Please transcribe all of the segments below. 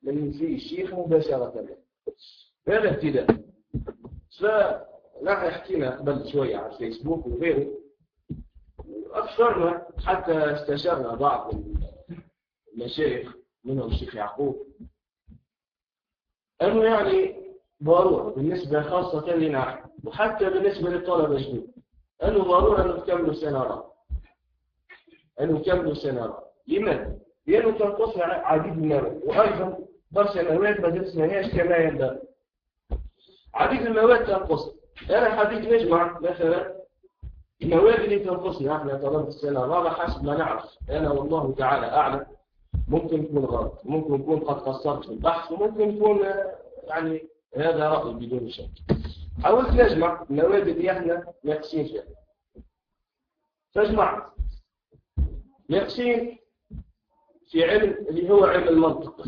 من في الشيخ مباشرة. هذا ابتداء. فنحن حكينا قبل شوية على الفيسبوك وغيره، وأكثرنا حتى استشرنا بعض المشايخ منهم الشيخ يعقوب أنه يعني ضرورة بالنسبة خاصة لنا وحتى بالنسبة للطلبة الجدد أنه ضرورة أن نكملوا سنة. لماذا؟ لأنه تنقصنا عديد من المواد، وأيضا برشا مواد ما درسناهاش كما ينبغي. عديد المواد تنقص. أنا حبيت نجمع مثلا المواد اللي تنقصنا احنا طلبة السنة الرابعة حسب ما نعرف. أنا والله تعالى أعلم، ممكن يكون غلط، ممكن يكون قد قصرت في البحث، وممكن يكون يعني هذا رأي بدون شك. حاولت نجمع المواد اللي احنا ناقصين فيها، فجمعت ناقصين في علم اللي هو علم المنطق،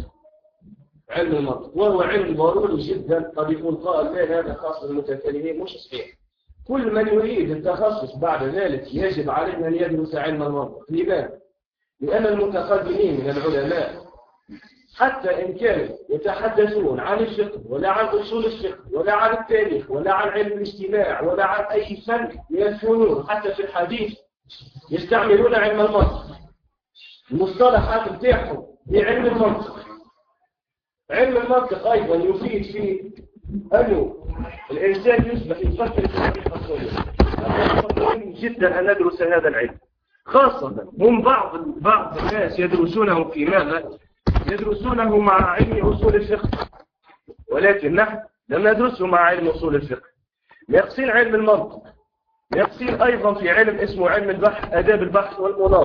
وهو علم ضروري جدا. قد يكون قائل لا هذا خاص بالمتكلمين، مش صحيح. كل من يريد التخصص بعد ذلك يجب عليه أن يدرس علم المنطق. لماذا؟ لأن المتقدمين من العلماء حتى إن كانوا يتحدثون عن الفقه ولا عن أصول الفقه ولا عن التاريخ ولا عن علم الاجتماع ولا عن أي فن من الفنون، حتى في الحديث يستعملون علم المنطق. المصطلحات بتاعهم هي علم المنطق. علم المنطق أيضا يفيد في أنه الإنسان يصبح يفكر في الحقيقة الصغيرة. مهم جدا أن ندرس هذا العلم، خاصة هم بعض الناس يدرسونه في ماذا؟ يدرسونه مع علم أصول الفقه، ولكن نحن لم ندرسه مع علم أصول الفقه. يقصين علم المنطق، يقصين أيضا في علم اسمه علم البحث، آداب البحث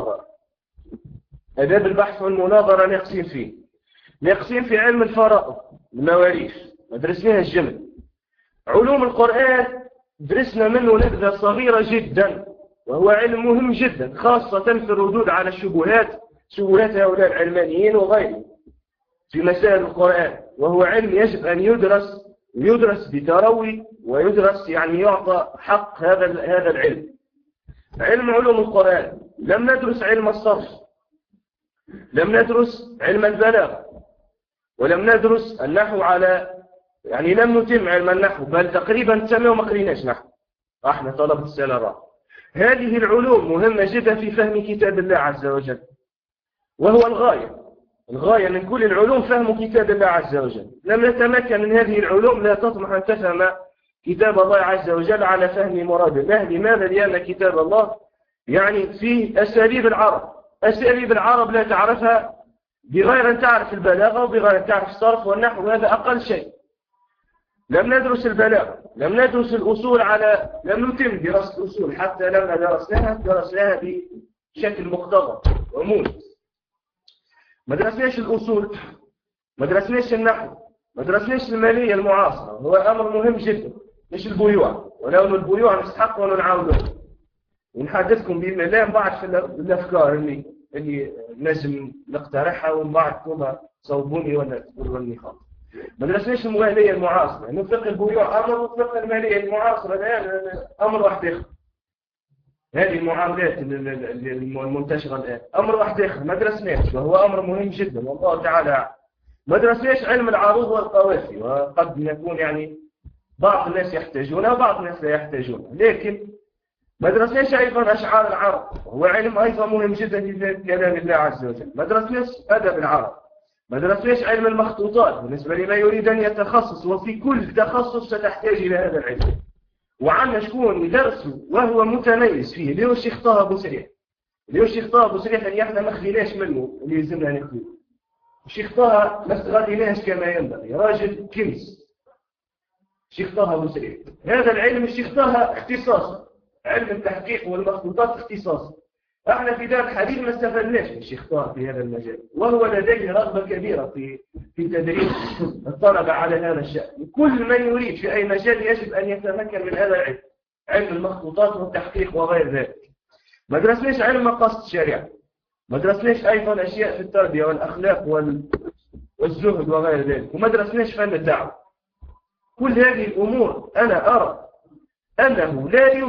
والمناظرة نقصين فيه. نقصين في علم الفرائض، المواريث درسناها الجمل. علوم القرآن درسنا منه نبذة صغيرة جدا، وهو علم مهم جدا، خاصة في الردود على شبهات هؤلاء العلمانيين وغيرهم في مسائل القرآن. وهو علم يجب أن يدرس بتروي، ويدرس يعني يعطى حق هذا العلم. علوم القرآن لم ندرس علم الصرف، لم ندرس علم البلاغة، ولم ندرس النحو يعني لم نتم علم النحو، بل تقريبا تسمى وما قريناش نحو احنا طلبة السنة الرابعة. هذه العلوم مهمة جدا في فهم كتاب الله عز وجل، وهو الغاية من كل العلوم فهم كتاب الله عز وجل. لم نتمكن من هذه العلوم لا تطمح أن تفهم كتاب الله عز وجل على فهم مراد الله. لماذا؟ لأن كتاب الله يعني فيه أساليب العرب لا تعرفها بغير أن تعرف البلاغة وبغير أن تعرف الصرف والنحو، وهذا أقل شيء. لم ندرس البلاغة، لم ندرس الأصول لم نتم دراسة الأصول، حتى لما درسناها بشكل مقتضب وموجز. ما درسناش الأصول، ما درسناش النحو، ما درسناش المالية المعاصرة، هو أمر مهم جدا. مش البيوع، ولو البيوع نستحق ونعاونه. ونحدثكم بإذن الله بعد في الأفكار اللي لازم نقترحها، ومن بعد ثم صوبوني ولا تقولوني خاطئ. ما درسناش المالية المعاصرة، يعني فقه البيوع أمر، وفقه المالية المعاصرة الآن أمر واحد آخر. هذه المعاملات المنتشرة الآن أمر واحد آخر ما درسناش، وهو أمر مهم جدا والله تعالى. ما درسناش علم العروض والقوافي، وقد يكون يعني بعض الناس يحتاجونها وبعض الناس لا يحتاجونها. لكن ما درسناش أيضا أشعار العرب، وهو علم أيضا مهم جدا في كلام الله عز وجل. ما درسناش أدب العرب، ما درسناش علم المخطوطات بالنسبة لما يريد أن يتخصص، وفي كل تخصص ستحتاج إلى هذا العلم. وعندنا شكون يدرسه وهو متميز فيه، اللي هو الشيخ طه أبو سريح. اللي احنا ما خليناش منه، اللي يلزمنا نخليه. الشيخ طه ما استغليناش كما ينبغي، راجل كنز. الشيخ طه أبو سريح هذا العلم، الشيخ طه اختصاصه علم التحقيق والمخطوطات اختصاصه. احنا في دار الحديث ما استفدناش من الشيخ طه في هذا المجال، وهو لديه رغبة كبيرة في تدريس الطلبة على هذا الشأن. كل من يريد في أي مجال يجب أن يتمكن من هذا العلم، علم المخطوطات والتحقيق وغير ذلك. ما درسناش علم مقاصد الشريعة، ما درسناش أيضا أشياء في التربية والأخلاق والزهد وغير ذلك، وما درسناش فن الدعوة. كل هذه الأمور أنا أرى أنه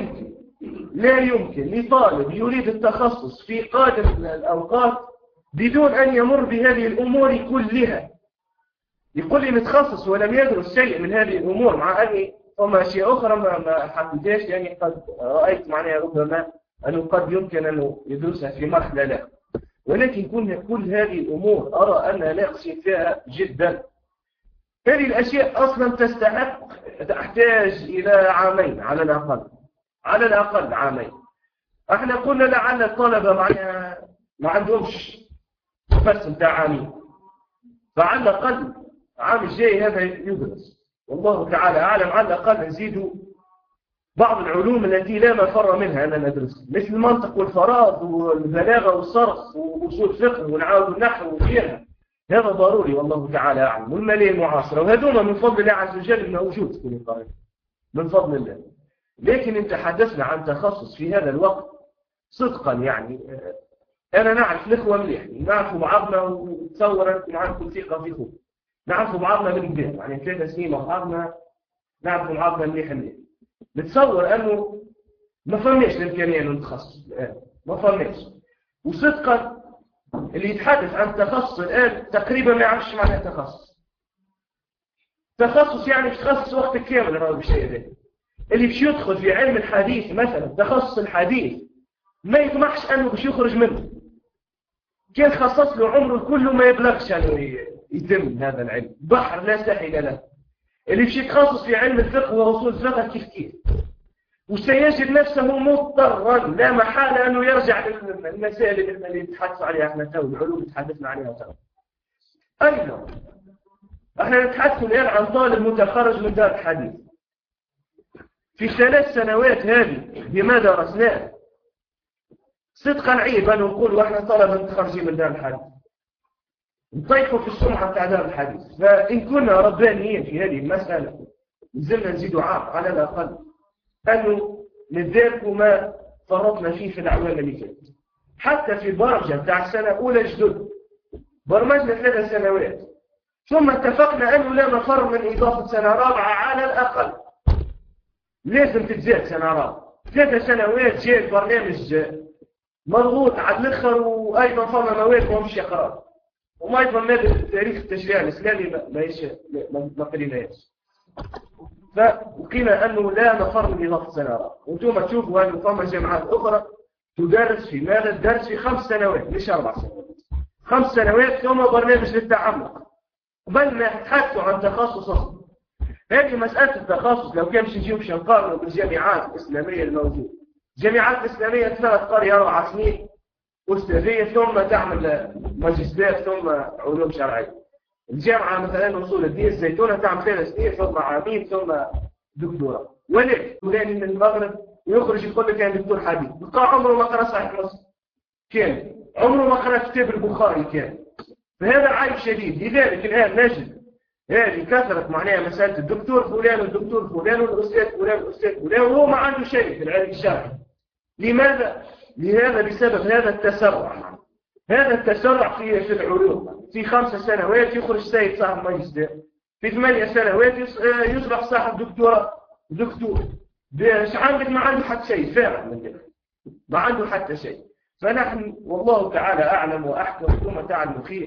لا يمكن لطالب يريد التخصص في قادم الأوقات بدون أن يمر بهذه الأمور كلها. يقول لي متخصص ولم يدرس شيء من هذه الأمور، مع أني ثم أشياء أخرى ما حددهاش، يعني قد رأيت معناها ربما أنه قد يمكن أن يدرسها في مرحلة لا، ولكن كل هذه الأمور أرى أنها ناقصين فيها جدا. هذه الأشياء أصلا تحتاج إلى عامين على الأقل، على الأقل عامين. احنا قلنا لعل الطلبة ما عندهمش فرس بتاع عامين، فعلى الأقل عام الجاي هذا يدرس، والله تعالى أعلم. على الأقل نزيدوا بعض العلوم التي لا مفر منها أن ندرسها، مثل المنطق والفراغ والبلاغة والصرف وأصول الفقه ونعاود النحو وغيرها، هذا ضروري والله تعالى أعلم. والمالية المعاصرة، وهذوما من فضل الله عز وجل موجود في كل قرية من فضل الله. لكن انت حدثنا عن تخصص في هذا الوقت صدقا، يعني أنا نعرف الإخوة مليح، نعرف بعضنا وتصور أنكم عندكم ثقة في خوف، نعرف بعضنا من كبير، يعني 3 سنين مع بعضنا نعرف بعضنا مليح مليح. نتصور أنه ما فهمناش الإمكانية أنه نتخصص الآن، ما فهمناش. وصدقا اللي يتحدث عن تخصص الآن تقريبا ما يعرفش معنى تخصص. تخصص يعني تخصص وقت كامل راهو بالشيء ده. اللي باش يدخل في علم الحديث مثلا تخصص الحديث ما يطمحش أنه باش يخرج منه، كان خصص له عمره كله ما يبلغش أنه يتم هذا العلم، بحر لا ساحل له. اللي باش يتخصص في علم الفقه وأصول الفقه كيف وسيجد نفسه مضطرا لا محالة أنه يرجع للمسائل اللي نتحدث عليها احنا تو، العلوم اللي تحدثنا عليها تو. أيضا احنا نتحدث الآن عن طالب متخرج من دار الحديث، في 3 سنوات هذه بما درسناه صدقا عيب أن نقول واحنا طلبة متخرجين من دار الحديث نطيحوا في السمعة بتاع دار الحديث. فإن كنا ربانيين في هذه المسألة نزلنا نزيدوا عام على الأقل أنه نداركوا ما فرطنا فيه في الأعوام اللي فاتت. حتى في برمجة بتاع السنة أولى جدد برمجنا 3 سنوات، ثم اتفقنا أنه لا مفر من إضافة سنة رابعة على الأقل، لازم تتزاد سنة رابعة. 3 سنوات جاء البرنامج مضغوط على الأخر، وأيضا فما مواد ما مش يقرأ، وما أيضا مادة تاريخ التشريع الإسلامي ما قريناهاش. فلقينا أنه لا مفر من إضافة سنة رابعة. وانتم تشوفوا أنه فما جامعات أخرى تدرس في ماذا الدرس في 5 سنوات مش 4 سنوات، 5 سنوات ثم برنامج للتعمق قبل ما تحدثوا عن تخصص أصلا. هذه مسألة التخصص لو كان نجيب نقارنه بالجامعات الإسلامية الموجودة. الجامعات الإسلامية 3 قرية 4 سنين أستاذية ثم تعمل ماجستير ثم علوم شرعية. الجامعة مثلا وصول الدين الزيتونة تعمل 3 سنين ثم عامين ثم دكتوراه. ولكن فلان من المغرب ويخرج يقول لك أنا دكتور حديث، بقى عمره ما قرأ صحيح مسلم كان، عمره ما قرأ كتاب البخاري كان. فهذا عيب شديد. لذلك الآن نجد هذه كثرت معناها مسألة الدكتور فلان والدكتور فلان والأستاذ فلان والأستاذ فلان وهو ما عنده شيء في العلم الشرعي. لماذا؟ لهذا بسبب هذا التسرع. هذا التسرع في العلوم. في 5 سنوات يخرج سيد صاحب ماجستير، في 8 سنوات يصبح صاحب دكتور. باش عندك ما عنده حتى شيء فعلا من ذلك، ما عنده حتى شيء. فنحن والله تعالى أعلم وأحكم ثم تعلم خير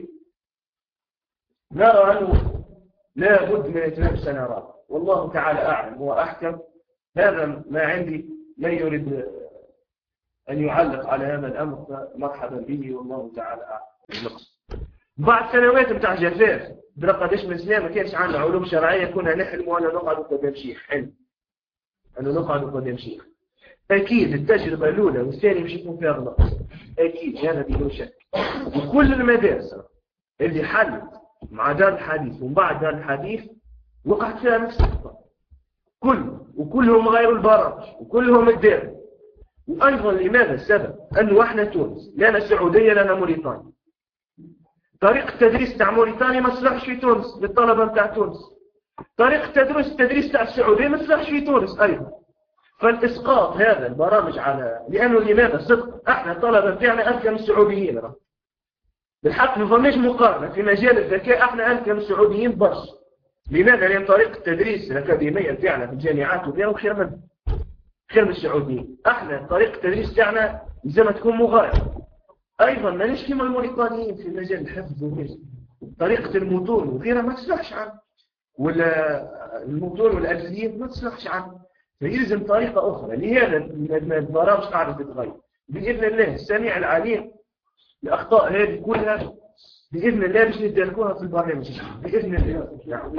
نرى أنه لا بد من 2 سنة رابعة، والله تعالى أعلم وأحكم. هذا ما عندي، من يريد أن يعلق على هذا الأمر فمرحبا به والله تعالى أعلم. بعد سنوات بتاع جفاف قداش من سنة ما كانش عندنا علوم شرعية، كنا نحلم وأنا نقعد قدام شيخ حلم أنه نقعد قدام شيخ. أكيد التجربة الأولى والثانية مش يكون فيها غلط، أكيد هذا بدون شك. وكل المدارس اللي حلت مع دار الحديث ومن بعد دار الحديث وقعت فيها نفس الخطأ وكلهم غير البرامج وكلهم الدار. وأيضا لماذا السبب؟ أنه احنا تونس، لنا السعودية لنا موريتانيا. طريقة التدريس تاع موريتانيا ما تصلحش في تونس للطلبة بتاع تونس. طريقة التدريس تاع السعودية ما تصلحش في تونس أيضا. فالإسقاط هذا البرامج على لأنه لماذا صدق احنا الطلبة بتاعنا أذكى من السعوديين. بالحق ما فماش مقارنة في مجال الذكاء، احنا أذكى من السعوديين برش. لماذا؟ لأن طريقة التدريس الأكاديمية بتاعنا في الجامعات وبيعوا خير من السعوديين. احنا طريقة التدريس بتاعنا زي ما تكون مغايرة. أيضا ما نشكي من الموريتانيين في مجال الحفظ والرزق. طريقة المتون وغيرها ما تصلحش عنه، ولا المتون والألفية ما تصلحش عنه، فيلزم طريقة أخرى. لهذا البرامج قاعدة تتغير بإذن الله. السميع العليم الأخطاء هذه كلها بإذن الله باش ندركوها في البرنامج بإذن الله. نعم.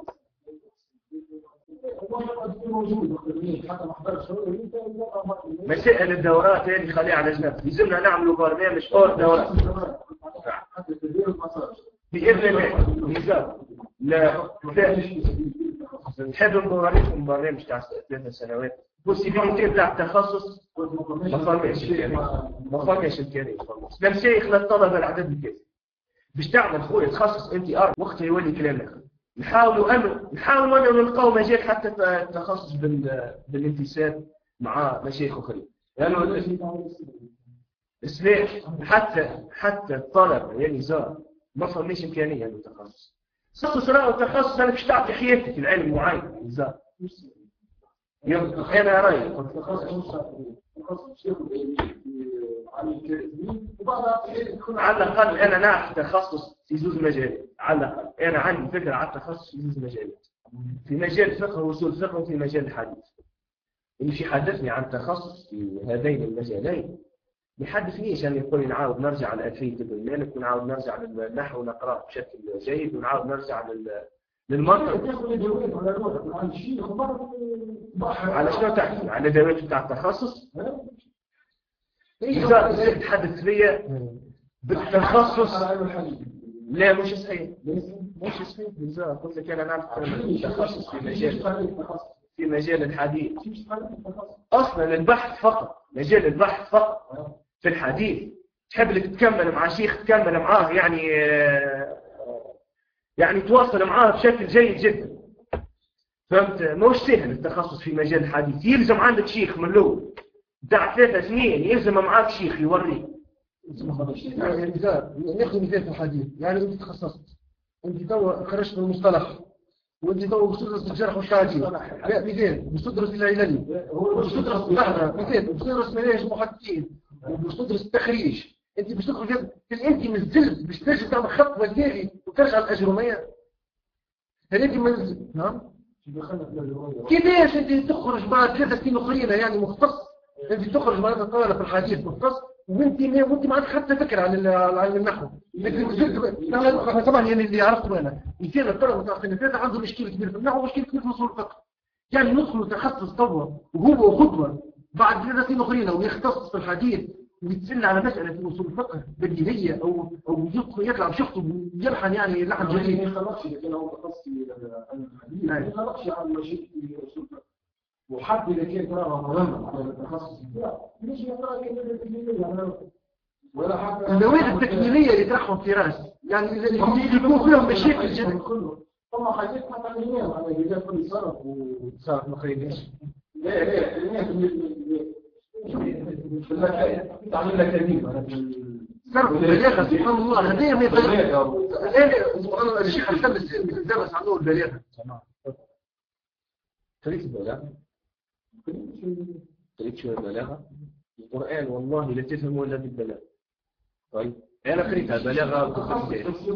مسائل الدورات هذه خليها على جنب، لازمنا نعملوا برنامج أو دورات بإذن الله. لا نحب نوريكم برنامج تاع 3 سنوات بوسيبيليتي تاع التخصص ما فماش الكريم لا مشايخ لا الطلبه العدد الكافي باش تعمل خويا تخصص انت ار وقتها يولي كلام اخر. نحاولوا انه نلقاو مجال حتى التخصص بالانتساب مع مشايخ اخرين، لانه اسمع حتى الطلبه يعني زار ما فماش امكانيه للتخصص. تخصص راه التخصص انا باش تعطي حياتك في العلم معين زار. انا رايي على الاقل انا نعرف تخصص في زوج مجالات، على الاقل انا عندي فكره على التخصص في زوج مجالات، في مجال الفقه واصول الفقه وفي مجال الحديث. اللي يحدثني عن تخصص في هذين المجالين ما يحدثنيش يعني يقول لي نعاود نرجع على ألفية ابن مالك ونعاود نرجع للنحو ونقراه بشكل جيد ونعاود نرجع للمنطق. على شنو تحكي؟ على الادوات بتاع التخصص؟ إذا تحدث فيا بالتخصص لا مش صحيح، مش صحيح. إذا قلت لك أنا نعرف التخصص في مجال الحديث أصلا البحث فقط، مجال البحث فقط في الحديث. تحب لك تكمل مع شيخ تكمل معاه يعني تواصل معاه بشكل جيد جدا، فهمت؟ مش سهل التخصص في مجال الحديث، يلزم عندك شيخ من الاول بتاع 3 سنين، يلزم معاك شيخ يوريك. يعني ناخذ مثال في الحديث، يعني انت تخصصت، انت تو خرجت من المصطلح وانت تو باش تدرس الجرح والتعديل، لا مثال باش تدرس العللي، باش تدرس مثال باش تدرس مناهج المحدثين، وباش تدرس التخريج، انت باش تخرج انت من الزلز باش ترجع تعمل خط وزاري وترجع الاجروميه. هل انت من نعم كيفاش انت تخرج بعد 3 سنين اخرين يعني مختص؟ انت تخرج بعد طالب في الحديث مختص وانت ما عندك حتى فكره عن النحو. لكن طبعا يعني اللي عرفته انا مثال الطلبه تاع السنه الثالثه عنده مشكله كبيره في النحو ومشكله كبيره في اصول الفقه، يعني ندخلوا تخصص طوى وهو خطوه بعد 3 سنين اخرين ويختص في الحديث ويتسلى على مساله في اصول الفقه بديهيه او يطلع بشخصه يلحن يعني لحن جديد. ما خلصش لكن هو تخصص الحديث ما خلصش عن مشيت في اصول الفقه وحد اذا كان قراءه مهمه على التخصص بتاعه مش يقرا كلمه ولا حتى المواد التكميليه اللي ترحم في راس يعني اللي يكون فيهم مشاكل جدا كله طبعا حاجات حتى اليوم على جزاء كل صرف وصرف ما خريجش لا تعمل لك تدريب صرف البلاغه سبحان الله هذه ما الان سبحان الله الشيخ الخامس درس عنه البلاغه. تمام. طريقه البلاغه طريقه البلاغه القرآن والله لا تفهموا إلا بالبلاغة. طيب أنا قريتها بلاغة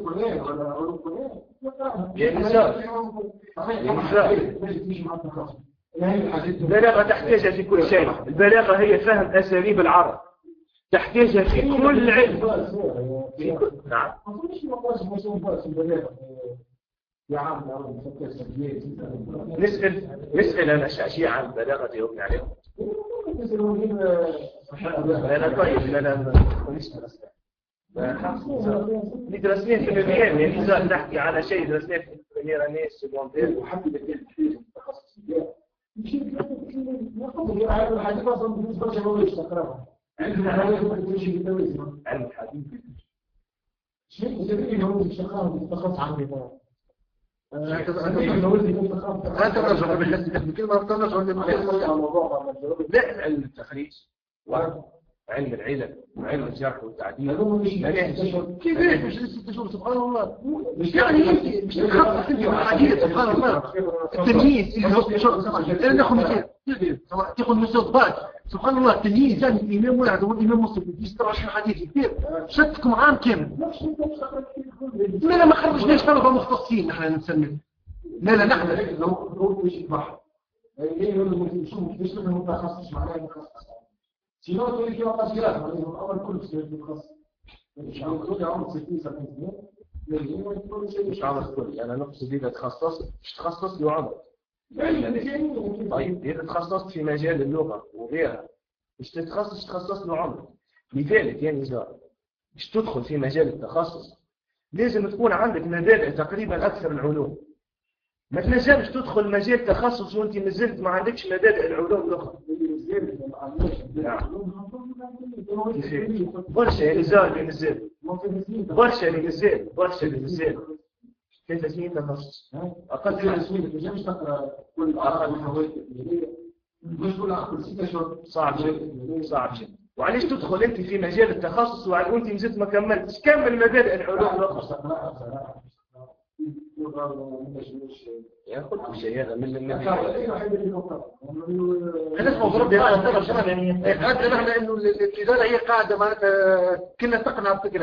البلاغة تحتاجها في كل شيء. البلاغة هي فهم أساليب العرب، تحتاجها في كل علم. نعم. نسأل أنا أشياء عن البلاغة يومي عليهم. أنا طيب أنا درسناه في المياه يعني إذا نحكي على شيء درسناه في المياه ناس سبونتير وحتى كان في التخصص ده مش ناخذ على الحديث اصلا بالنسبه للجواب تقراها عندنا حاجه ممكن تمشي بالتوازي علم الحديث شيء زي هو الشخص بالتخصص عندي انت ترجع بالكلمه ترجع لا علم التخريج وعلم العلل وعلم الجرح والتعديل كيفاش مش 6 شهور سبحان الله يعني مش تخصص انت حاجات سبحان الله التمييز انا ناخذ مثال تاخذ مستوطبات سبحان الله التمييز يعني الإمام واحد هو الإمام مسلم في 26 حديث كثير شتكم عام كامل. لا ما خرجناش طلبة مختصين نحن نسمي. لا نحن لو يشبح ليه يقولوا شو ليش لازم متخصص معناه متخصص سينو تقول لي وقت جلاد اول كل شيء متخصص مش عم عمر 60 70 مش عمر كل أنا نقصد إذا تخصصت مش تخصص له عمر. طيب إذا تخصصت في مجال اللغة وغيرها مش تخصص له عمر. لذلك يعني إذا مش تدخل في مجال التخصص لازم تكون عندك مبادئ تقريبا أكثر العلوم. ما تنجمش تدخل مجال تخصص وانت مازلت ما عندكش مبادئ العلوم الاخرى. برشا اللي نزل برشا اللي نزل 3 سنين تخصص اقل 3 سنين ما تنجمش تقرا كل اقل مش كل 6 شهور صعب جدا. وعليش تدخل انت في مجال التخصص وانت مازلت ما كملتش كمل مبادئ العلوم الاخرى. ياخذ شيء هذا من النبي. انا اسمه بربي يعني هذا نحن انه الاداره هي قاعده معناتها كلها تقنع بفكره.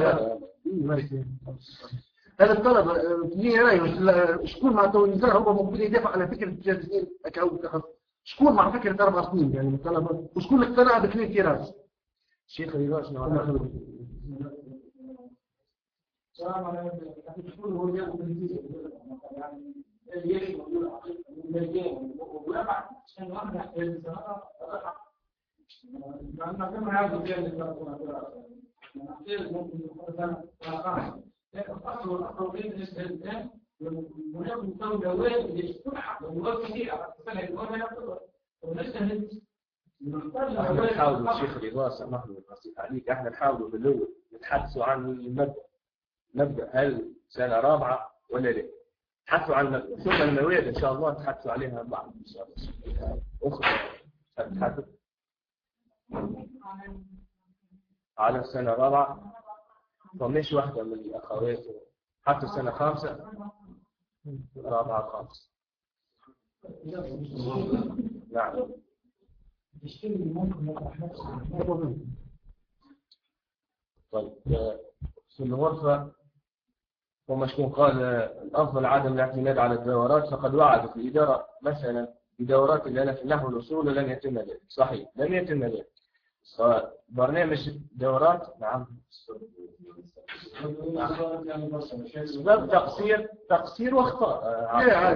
هذا الطلبه في راي شكون معناتها الوزاره هو ممكن يدافع على فكره الجازئين كأو تخصص شكون مع فكره 4 سنين يعني الطلبه وشكون اقتنع بكلمه كراس شيخ رياض نعم. السلام عليكم. يقول هو ياخذ النتيجه يعني ليش يقول المجال ويبعد عشان واحد يحتاج سنه لأن كما هذا الجانب ممكن مثلا الأصل والأصل بالنسبة للإنسان ونحن دولة واحدة يشترح ويوفي فيها فلا يقول لنا ونستهد احنا نحاول الشيخ رضا سامحني نصيح عليك احنا نحاول بالأول نتحدثوا عن المبدأ هل سنة رابعة ولا لا نتحدثوا عن المبدأ ثم المواد إن شاء الله نتحدثوا عليها بعد إن شاء الله أخرى نتحدث على السنة الرابعة فمش واحدة من الأخوات حتى السنة 5 رابعة 5 نعم طيب في الغرفة وما شكون قال الأفضل عدم الاعتماد على الدورات فقد وعدت الإدارة مثلا بدورات لنا في النحو والأصول ولم يتم ذلك. صحيح لم يتم ذلك. برنامج دورات نعم سبب تقصير واخطاء.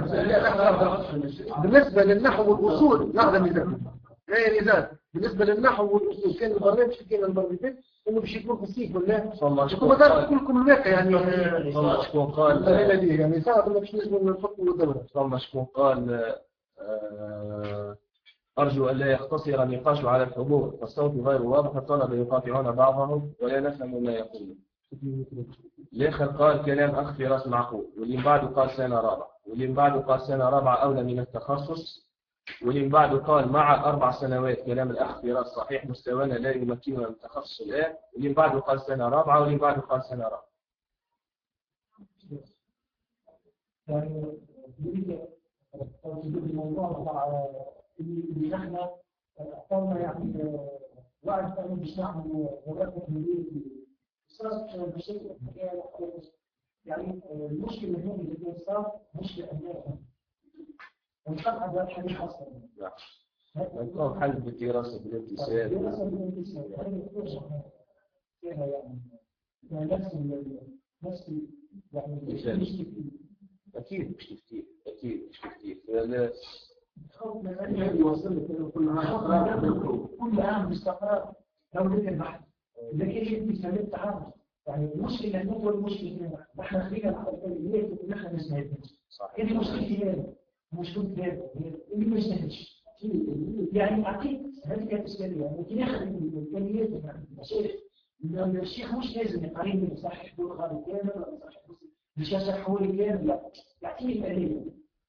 بالنسبة للنحو والأصول لا نزال لا نزال بالنسبة للنحو والأصول كان البرنامج كان المرتين انه باش يكون في السيف ولا شكون دار كلكم الواقع يعني شكون قال يعني صعب انك باش نجم نحطوا الدوره ثم شكون قال ارجو ان لا يقتصر النقاش على الحضور فالصوت غير واضح الطلبه يقاطعون بعضهم ولا نفهم ما يقولون. الاخر قال كلام اخ في راس معقول واللي من بعده قال سنه رابعه واللي من بعده قال سنه رابعه اولى من التخصص واللي من بعده قال مع 4 سنوات كلام الأخ في رأس صحيح مستوانا لا يمكننا من التخصص الآن واللي من بعده قال سنة رابعة واللي من بعده قال سنة رابعة. يعني الموضوع اللي نحن اخترنا يعني واحد كان بيشرحنا لغات انجليزي اساس بشكل يعني المشكله هنا اللي صار مشكله امنيه ونطبق هذا الحديث أصلاً. نعم. حل بالدراسة بالامتثال. دراسة بالامتثال. هذه الفرصة فيها يعني نفس يعني أكيد مش كتير. كل عام باستقرار دولة البحث. لكن أنت سلمت عام يعني المشكلة هو المشكلة نحن خلينا الحلقية ونحن نسمعها. هذه مشكلة مشكلة اللي ما يستاهلش يعني أكيد هذه كانت إشكالية ممكن ياخذ الإمكانيات المشايخ الشيخ مش لازم يقارن يصحح بلغة كامل ولا يصحح مش يصححوا لي كامل لا يعطيني الآلية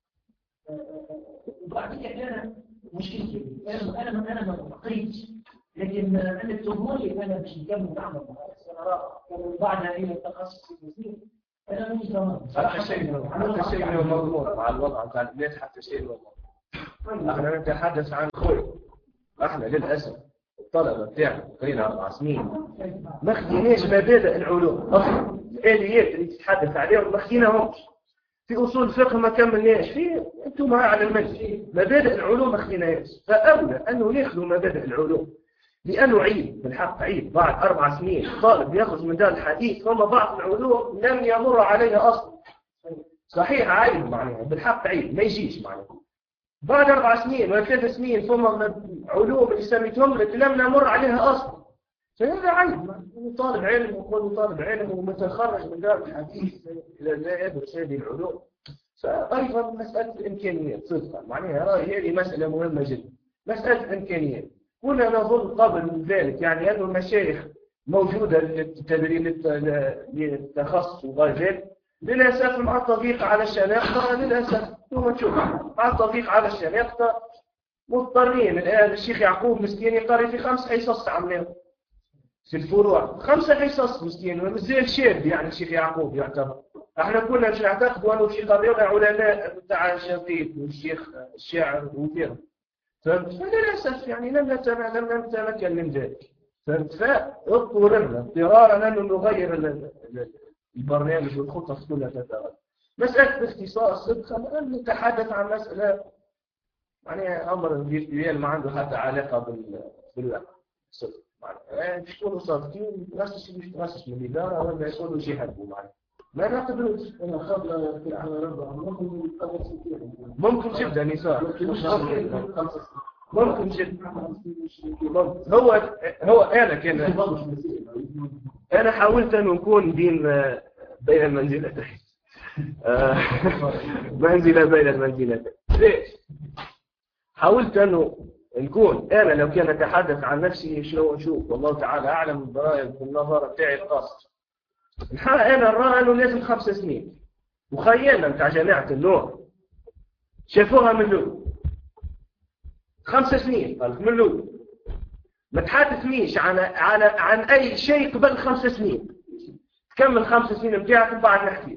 وبعد كده أنا مشكلتي أنا ما بقيت لكن أنا تهمني أنا مش مكمل نعمل أنا بعدها إلى التخصص الوزير أنا مش ضمان حتى شيء من المضمون مع الوضع بتاع البيت حتى شيء من المضمون. نحن نتحدث عن خوي احنا للاسف الطلبه بتاعنا قرينا 4 سنين ما خديناش مبادئ العلوم اصلا، الاليات اللي تتحدث عليهم ما خديناهمش. في اصول الفقه ما كملناش، في انتم على المنهج مبادئ العلوم ما خديناهاش. فاولى انه ياخذوا مبادئ العلوم، لانه عيب بالحق، عيب بعد 4 سنين طالب ياخذ من دار الحديث ثم بعض العلوم لم يمر عليها اصلا. صحيح عيب معناها، بالحق عيب ما يجيش معناها. بعد 4 سنين ولا 3 سنين ثم علوم اللي سميتهم لك لم نمر عليها اصلا. فهذا عيب. طالب علم وكل طالب علم ومتخرج من دار الحديث لا يدرس هذه العلوم. فايضا مساله الامكانيات صدقا معناها راي هذه مساله مهمه جدا، مساله الامكانيات. كنا نظن قبل ذلك يعني أن المشايخ موجودة للتخصص وغير ذلك، للأسف مع التضييق على الشناقطة للأسف ثم تشوف مع التضييق على الشناقطة مضطرين. الآن الشيخ يعقوب مسكين يقري في 5 حصص عملهم في الفروع، 5 حصص مسكين ومازال شاب يعني الشيخ يعقوب يعتبر. احنا كنا مش نعتقد أنه الشيخ قرينا علماء بتاع الشنقيط والشيخ الشاعر وغيره. فللأسف يعني لم نتمكن من ذلك. فاضطررنا اضطرارا أن نغير البرنامج والخطط كلها تتغير. مسألة الاختصاص صدقا نتحدث عن مسألة يعني أمر فيرتوال ما عنده حتى علاقة بالواقع صدق. يعني تكونوا صادقين تغسس مش تغسس من الإدارة ولا يكونوا شيء حبوا معنا ما نقدروش. أنا قبل في ممكن جدا نساء ممكن جدا. هو أنا حاولت أن نكون بين المنزلتين منزلة بين المنزلتين. ليش؟ حاولت أنه نكون أنا لو كان أتحدث عن نفسي شنو نشوف والله تعالى أعلم بالنظر بتاعي الخاص. أنا نرى أنه لازم 5 سنين وخيالنا بتاع جامعة النور شافوها من الأول 5 سنين قالت من الأول. ما تحدثنيش عن أي شيء قبل 5 سنين. تكمل 5 سنين بتاعك وبعد نحكي.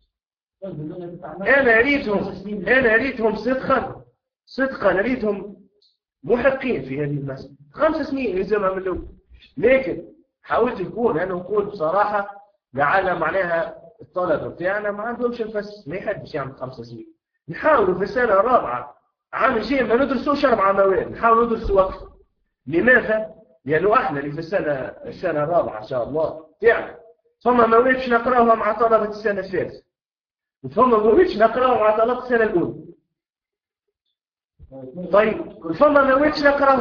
أنا أريدهم صدقا أريدهم محقين في هذه المسألة. 5 سنين يلزمها من الأول. لكن حاولت نكون بصراحة لعل معناها الطلبة بتاعنا ما عندهمش الفس ما يحبش يعمل 5 سنين. نحاولوا في السنة الرابعة عام شيء ما ندرسوش 4 مواد، نحاول ندرسوا وقت. لماذا؟ لأنه احنا اللي في السنة الرابعة إن شاء الله تعرف ثم مواد نقراها مع طلبة السنة الثالثة ثم مواد نقراها مع طلبة السنة الأولى. طيب ثم مواد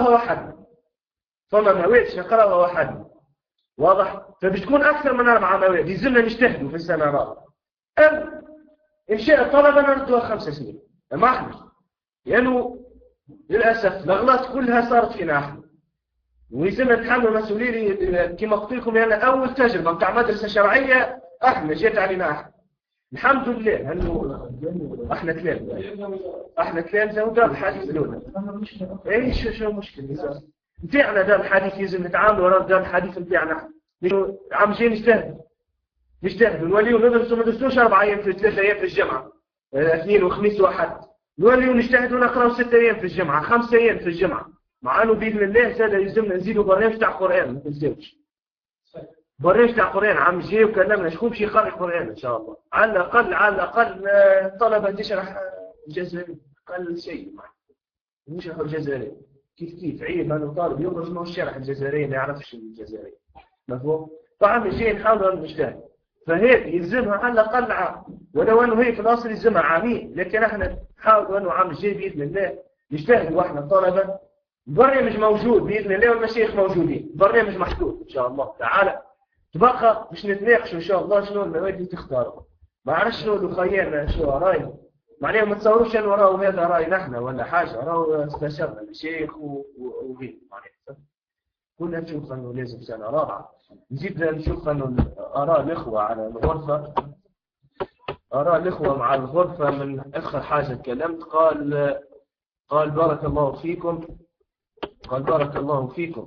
نقراها وحدنا واضح؟ فبش تكون أكثر من 4 مواد يلزمنا نجتهدوا في السنة الرابعة. إن شاء الطلبة نردوها 5 سنين ما احنا لأنه للأسف الأغلاط كلها صارت فينا احنا ويلزمنا نتحمل مسؤولية كما قلت لكم لأن أول تجربة بتاع مدرسة شرعية احنا جات علينا احنا. الحمد لله أنه احنا تلامذة ودار الحديث الأولى. ايش شو المشكلة؟ نتاعنا دار الحديث لازم نتعاملوا وراء دار الحديث نتاعنا. عم جاي نجتهد نوليو ندرسوا ما ندرسوش 4 أيام في 3 أيام في الجمعة 2 وخميس وأحد. نوليو نجتهد ونقراو 6 أيام في الجمعة 5 أيام في الجمعة. مع انه باذن الله هذا يلزمنا نزيدوا برنامج تاع قرآن ما تنساوش. برنامج تاع قرآن عم جاي وكلمنا شكون باش يقرأ قرآن ان شاء الله. على الاقل طلبة تشرح الجزائري اقل شيء مش يشرح الجزائري كيف عيب انه طالب يخرج ما الشرح الجزائري ما يعرفش الجزائري مفهوم. فعم جاي نحاول نجتهد فهيك يلزمها على الاقل عام ولو انه هي في الاصل يلزمها عامين لكن احنا نحاول انه عام جاي باذن الله نجتهد واحنا طلبة. البرنامج موجود بإذن الله والمشايخ موجودين. برنامج محدود إن شاء الله تعالى. تبقى باش نتناقشوا إن شاء الله شنو المواد اللي تختاروا. ما عرفش شنو اللي خيرنا شنو راي. معناها ما تصوروش أنه راهو هذا راي نحن ولا حاجة راهو استشرنا المشايخ وغيره معناها. كنا نشوف أنه لازم سنة رابعة. نزيد نشوف أنه آراء الإخوة على الغرفة. آراء الإخوة مع الغرفة من آخر حاجة تكلمت قال بارك الله فيكم. قال بارك الله فيكم.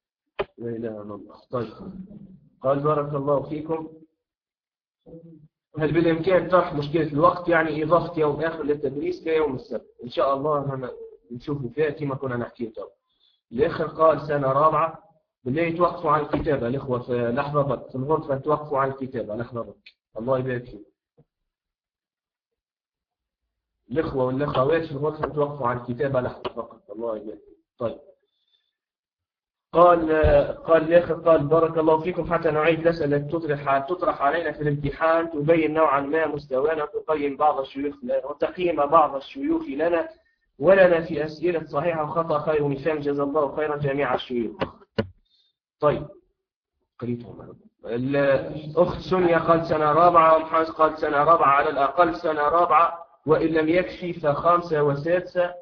لا إله إلا الله. طيب قال بارك الله فيكم هل بالإمكان طرح مشكلة الوقت، يعني إضافة يوم آخر للتدريس كيوم السبت؟ إن شاء الله نشوفوا فيها كما كنا نحكي تو. الآخر قال سنة رابعة بالله يتوقفوا عن الكتابة الإخوة في لحظة بك في الغرفة، توقفوا عن الكتابة لحظة بك. الله يبارك فيك. الإخوة والأخوات في الغرفة توقفوا عن الكتابة لحظة فقط. الله يبارك فيك. طيب. قال الآخر قال بارك الله فيكم، حتى نعيد الأسئلة تطرح علينا في الامتحان تبين نوعا ما مستوانا وتقييم بعض الشيوخ لنا ولنا في أسئلة صحيحة وخطأ خير مثال، جزا الله خيرا جميع الشيوخ. طيب قريتهم. الأخت سونيا قال سنة رابعة، ومحمد قال سنة رابعة على الأقل سنة رابعة، وإن لم يكفي فخامسة وسادسة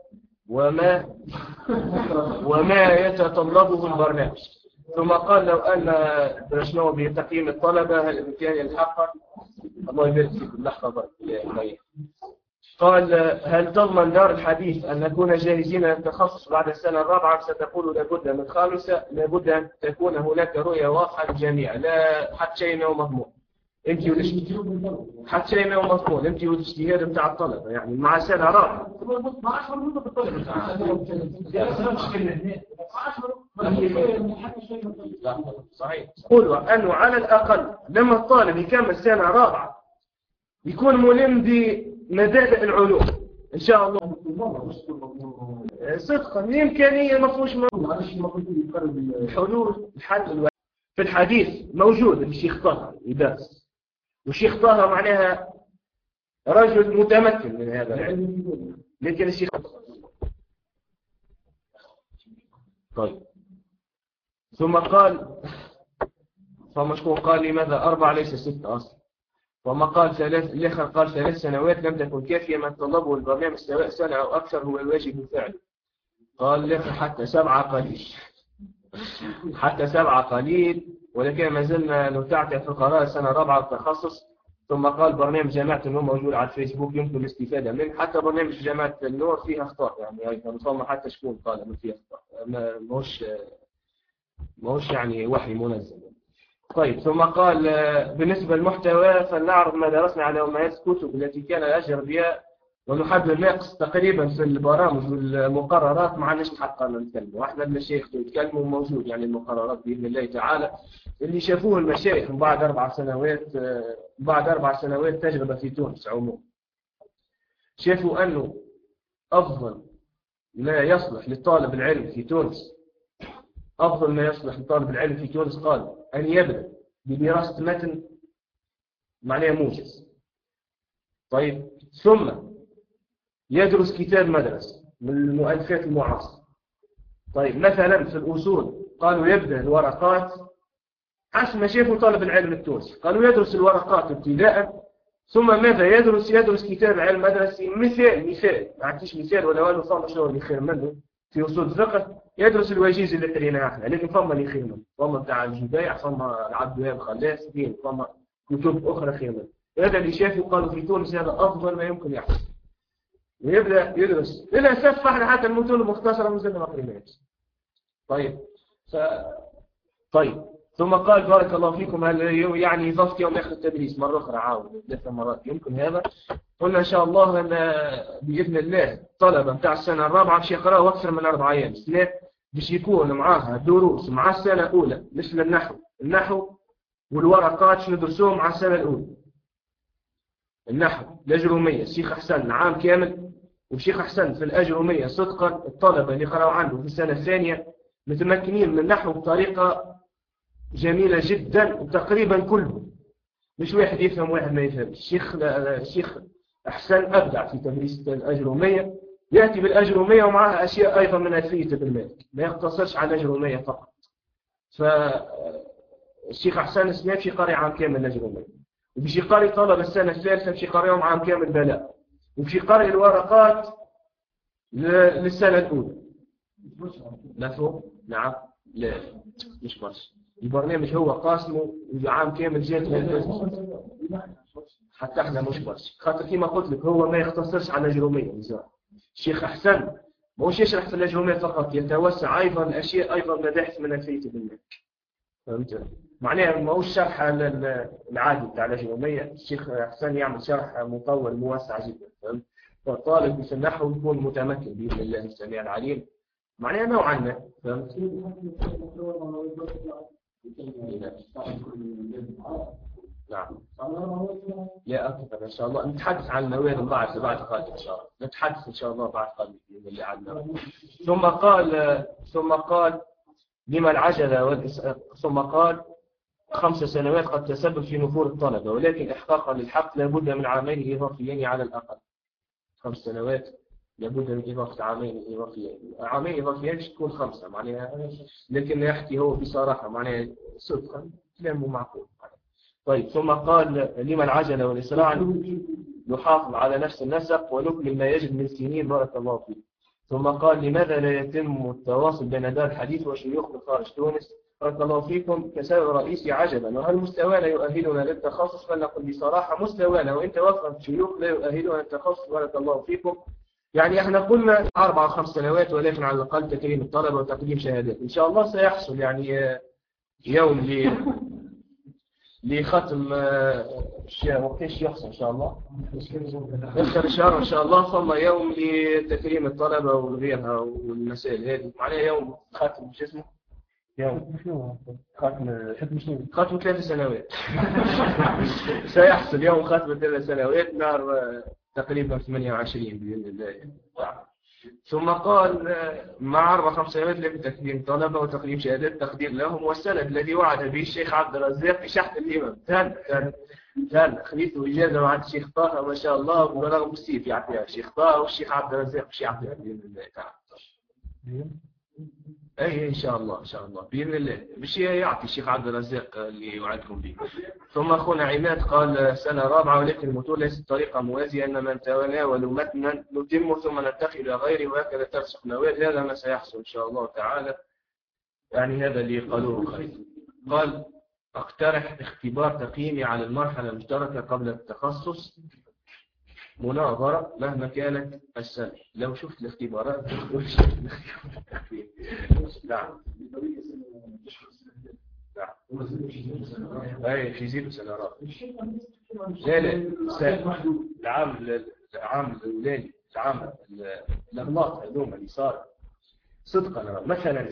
وما يتطلبه البرنامج. ثم قال لو أن درسناه بتقييم الطلبة هل بإمكاني الحق؟ الله يبارك فيكم. لحظة قال هل تضمن دار الحديث أن نكون جاهزين للتخصص بعد السنة الرابعة؟ ستقول لابد من خامسة، لابد أن تكون هناك رؤية واضحة للجميع، لا حتى شيء ما هو مضمون. انت حتى شيء ما هو مضمون، انت والاجتهاد بتاع الطلبة يعني مع سنة رابعة. صحيح. قولوا أنه على الأقل لما الطالب يكمل سنة رابعة يكون ملم بمبادئ العلوم إن شاء الله. صدقا الإمكانية ما فيهوش الحل في الحديث موجود الشيخ طه يدرس، والشيخ طه معناها رجل متمكن من هذا العلم، لكن الشيخ طيب. ثم قال فمشكور قال لماذا 4 ليس 6 أصلا؟ وما قال الآخر قال 3 سنوات لم تكن كافية، ما طلبه البرنامج سواء سنة أو أكثر هو الواجب الفعلي. قال الآخر حتى 7 قليل، حتى 7 قليل، ولكن ما زلنا نتعتع في قرار سنة رابعة التخصص. ثم قال برنامج جامعة النور موجود على الفيسبوك يمكن الاستفادة منه، حتى برنامج جامعة النور فيه أخطاء يعني أيضا، ثم حتى شكون قال إنه فيه أخطاء، ماهوش يعني وحي منزل. طيب. ثم قال بالنسبة للمحتوى فلنعرض ما درسنا على أمهات الكتب التي كان الأجر بها ونحدد الناقص تقريبا في البرامج والمقررات، ما عندناش الحق نتكلم، واحنا المشايخ يتكلموا موجود يعني المقررات بإذن الله تعالى اللي شافوه المشايخ بعد 4 سنوات تجربة في تونس عموما، شافوا أنه أفضل ما يصلح للطالب العلم في تونس، أفضل ما يصلح للطالب العلم في تونس قال أن يبدأ بدراسة متن معناه موجز، طيب، ثم يدرس كتاب مدرسة من المؤلفات المعاصرة. طيب مثلا في الأصول قالوا يبدأ الورقات حسب ما شافوا طالب العلم التونسي، قالوا يدرس الورقات ابتداء، ثم ماذا يدرس كتاب علم مدرسي. مثال ما عنديش مثال ولا والو، فما شنو اللي خير منه في أصول الفقه يدرس الوجيز اللي قريناه احنا، لكن فما اللي خير منه، فما بتاع الجبايع، فما العبد الوهاب خلاص، فما كتب أخرى خير منه. هذا اللي شافوا قالوا في تونس هذا أفضل ما يمكن يحصل، ويبدأ يدرس. للأسف احنا حتى المتون المختصرة مازلنا ما قريناهاش. طيب. ثم قال بارك الله فيكم هل يعني إضافة يوم آخر التدريس مرة أخرى عاود 3 مرات يمكن هذا؟ قلنا إن شاء الله أن بإذن الله الطلبة بتاع السنة الرابعة باش يقرأوا أكثر من 4 أيام باش يكون معاها دروس مع السنة الأولى مثل النحو والورقات ندرسوهم مع السنة الأولى. النحو الأجرومية الشيخ أحسن عام كامل، والشيخ أحسن في الأجرومية صدقا الطلبة اللي قرأوا عنده في السنة الثانية متمكنين من النحو بطريقة جميلة جدا، وتقريبا كله مش واحد يفهم واحد ما يفهمش. الشيخ أحسن أبدع في تدريس الأجرومية، يأتي بالأجرومية ومعها أشياء أيضا من ألفية ابن مالك، ما يقتصرش على الأجرومية فقط. فالشيخ أحسن سمع في قارئ عام كامل الأجرومية، وبيش يقارئ طلب السنة الثالثة بيش يقارئهم عام كامل بلاء، وبيش يقارئ الورقات للسنة الأولى. مفهوم؟ نعم. لا مش برش البرنامج هو قاسمه عام كامل جات حتى احنا مش برش، خاطر كما قلت لك هو ما يختصرش على الأجرومية. الشيخ أحسن ماهوش يشرح في الأجرومية فقط، يتوسع أيضا الأشياء أيضا مباحث من ألفية ابن مالك. فهمت؟ معناها ما هوش شرح العادي بتاع الأجرومية. الشيخ حسن يعمل شرح مطول موسع جدا، فهمت؟ فالطالب في النحو يكون متمكن بإذن الله السميع العليم، معناها نوعا ما، فهمت؟ نعم. لا أكثر إن شاء الله. نتحدث عن النوادي بعد قادم إن شاء الله. نتحدث إن شاء الله بعد قادم بإذن الله عن النوادي. ثم قال لما العجلة ثم قال 5 سنوات قد تسبب في نفور الطلبة، ولكن إحقاقا للحق لابد من عامين إضافيين على الأقل. 5 سنوات لابد من إضافة عامين إضافيين. عامين إضافيين تكون 5 معناها، لكن يحكي هو بصراحة معناها صدقا كلامه معقول. طيب ثم قال لما العجلة والإسراع نحافظ على نفس النسق ونكمل ما يجب من سنين بارك الله فيه. ثم قال لماذا لا يتم التواصل بين دار الحديث وشيوخ من خارج تونس بارك الله فيكم كسبب رئيسي عجبا، وهل مستوانا يؤهلنا للتخصص؟ فلنقل بصراحة مستوانا وإن توفر الشيوخ لا يؤهلنا للتخصص بارك الله فيكم. يعني احنا قلنا 4 أو 5 سنوات، ولكن على الأقل تكريم الطلبة وتقديم شهادات. إن شاء الله سيحصل يعني يوم لختم وقتاش يحصل إن شاء الله آخر الشهر إن شاء الله، ثم يوم لتكريم الطلبة وغيرها والمسائل هذه، معناها يوم ختم شو اسمه يوم ختم 3 سنوات سيحصل يوم ختم 3 سنوات نهار تقريبا 28 بإذن الله. ثم قال مع 4 5 سنوات لتكريم طلبة وتقديم شهادات تقدير لهم، والسند الذي وعد به الشيخ عبد الرزاق في شحن الإمام كان خليته إجازة مع الشيخ طه ما شاء الله بلغ بالسيف يعطيها الشيخ طه والشيخ عبد الرزاق مش يعطيها بإذن الله تعالى. أي إن شاء الله بإذن الله مش يعطي الشيخ عبد الرزاق اللي وعدكم به. ثم أخونا عماد قال سنة رابعة ولكن الموتور ليست طريقة موازية، إنما نتناول متنا نتمه ثم ننتقل إلى غيره وهكذا ترسخ نواد. هذا ما سيحصل إن شاء الله تعالى، يعني هذا اللي قالوه خير. قال اقترح اختبار تقييمي على المرحلة المشتركة قبل التخصص، مناظرة مهما كانت السنة. لو شفت الاختبارات نعم اي في زيد سنوات. لا العام الاولاني العام الاغلاط هذوما اللي صار صدقا مثلا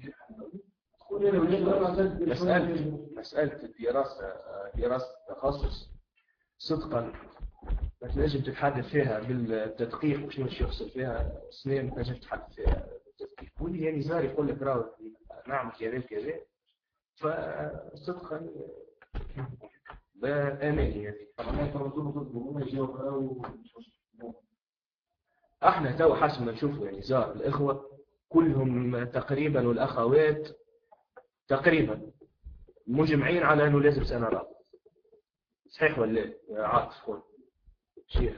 مسألة دراسة تخصص صدقا ما تنجم تتحدث فيها بالتدقيق وشنو يحصل فيها سنين، ما تنجم تتحدث فيها بالتدقيق. واللي يعني زار يقول لك راهو نعمل كذا فصدقا بأماني يعني. احنا تو حسب ما نشوفوا يعني زار الإخوة كلهم تقريبا والأخوات تقريبا مجمعين على أنه لازم سنة رابعة. صحيح ولا عاطف كون شيخ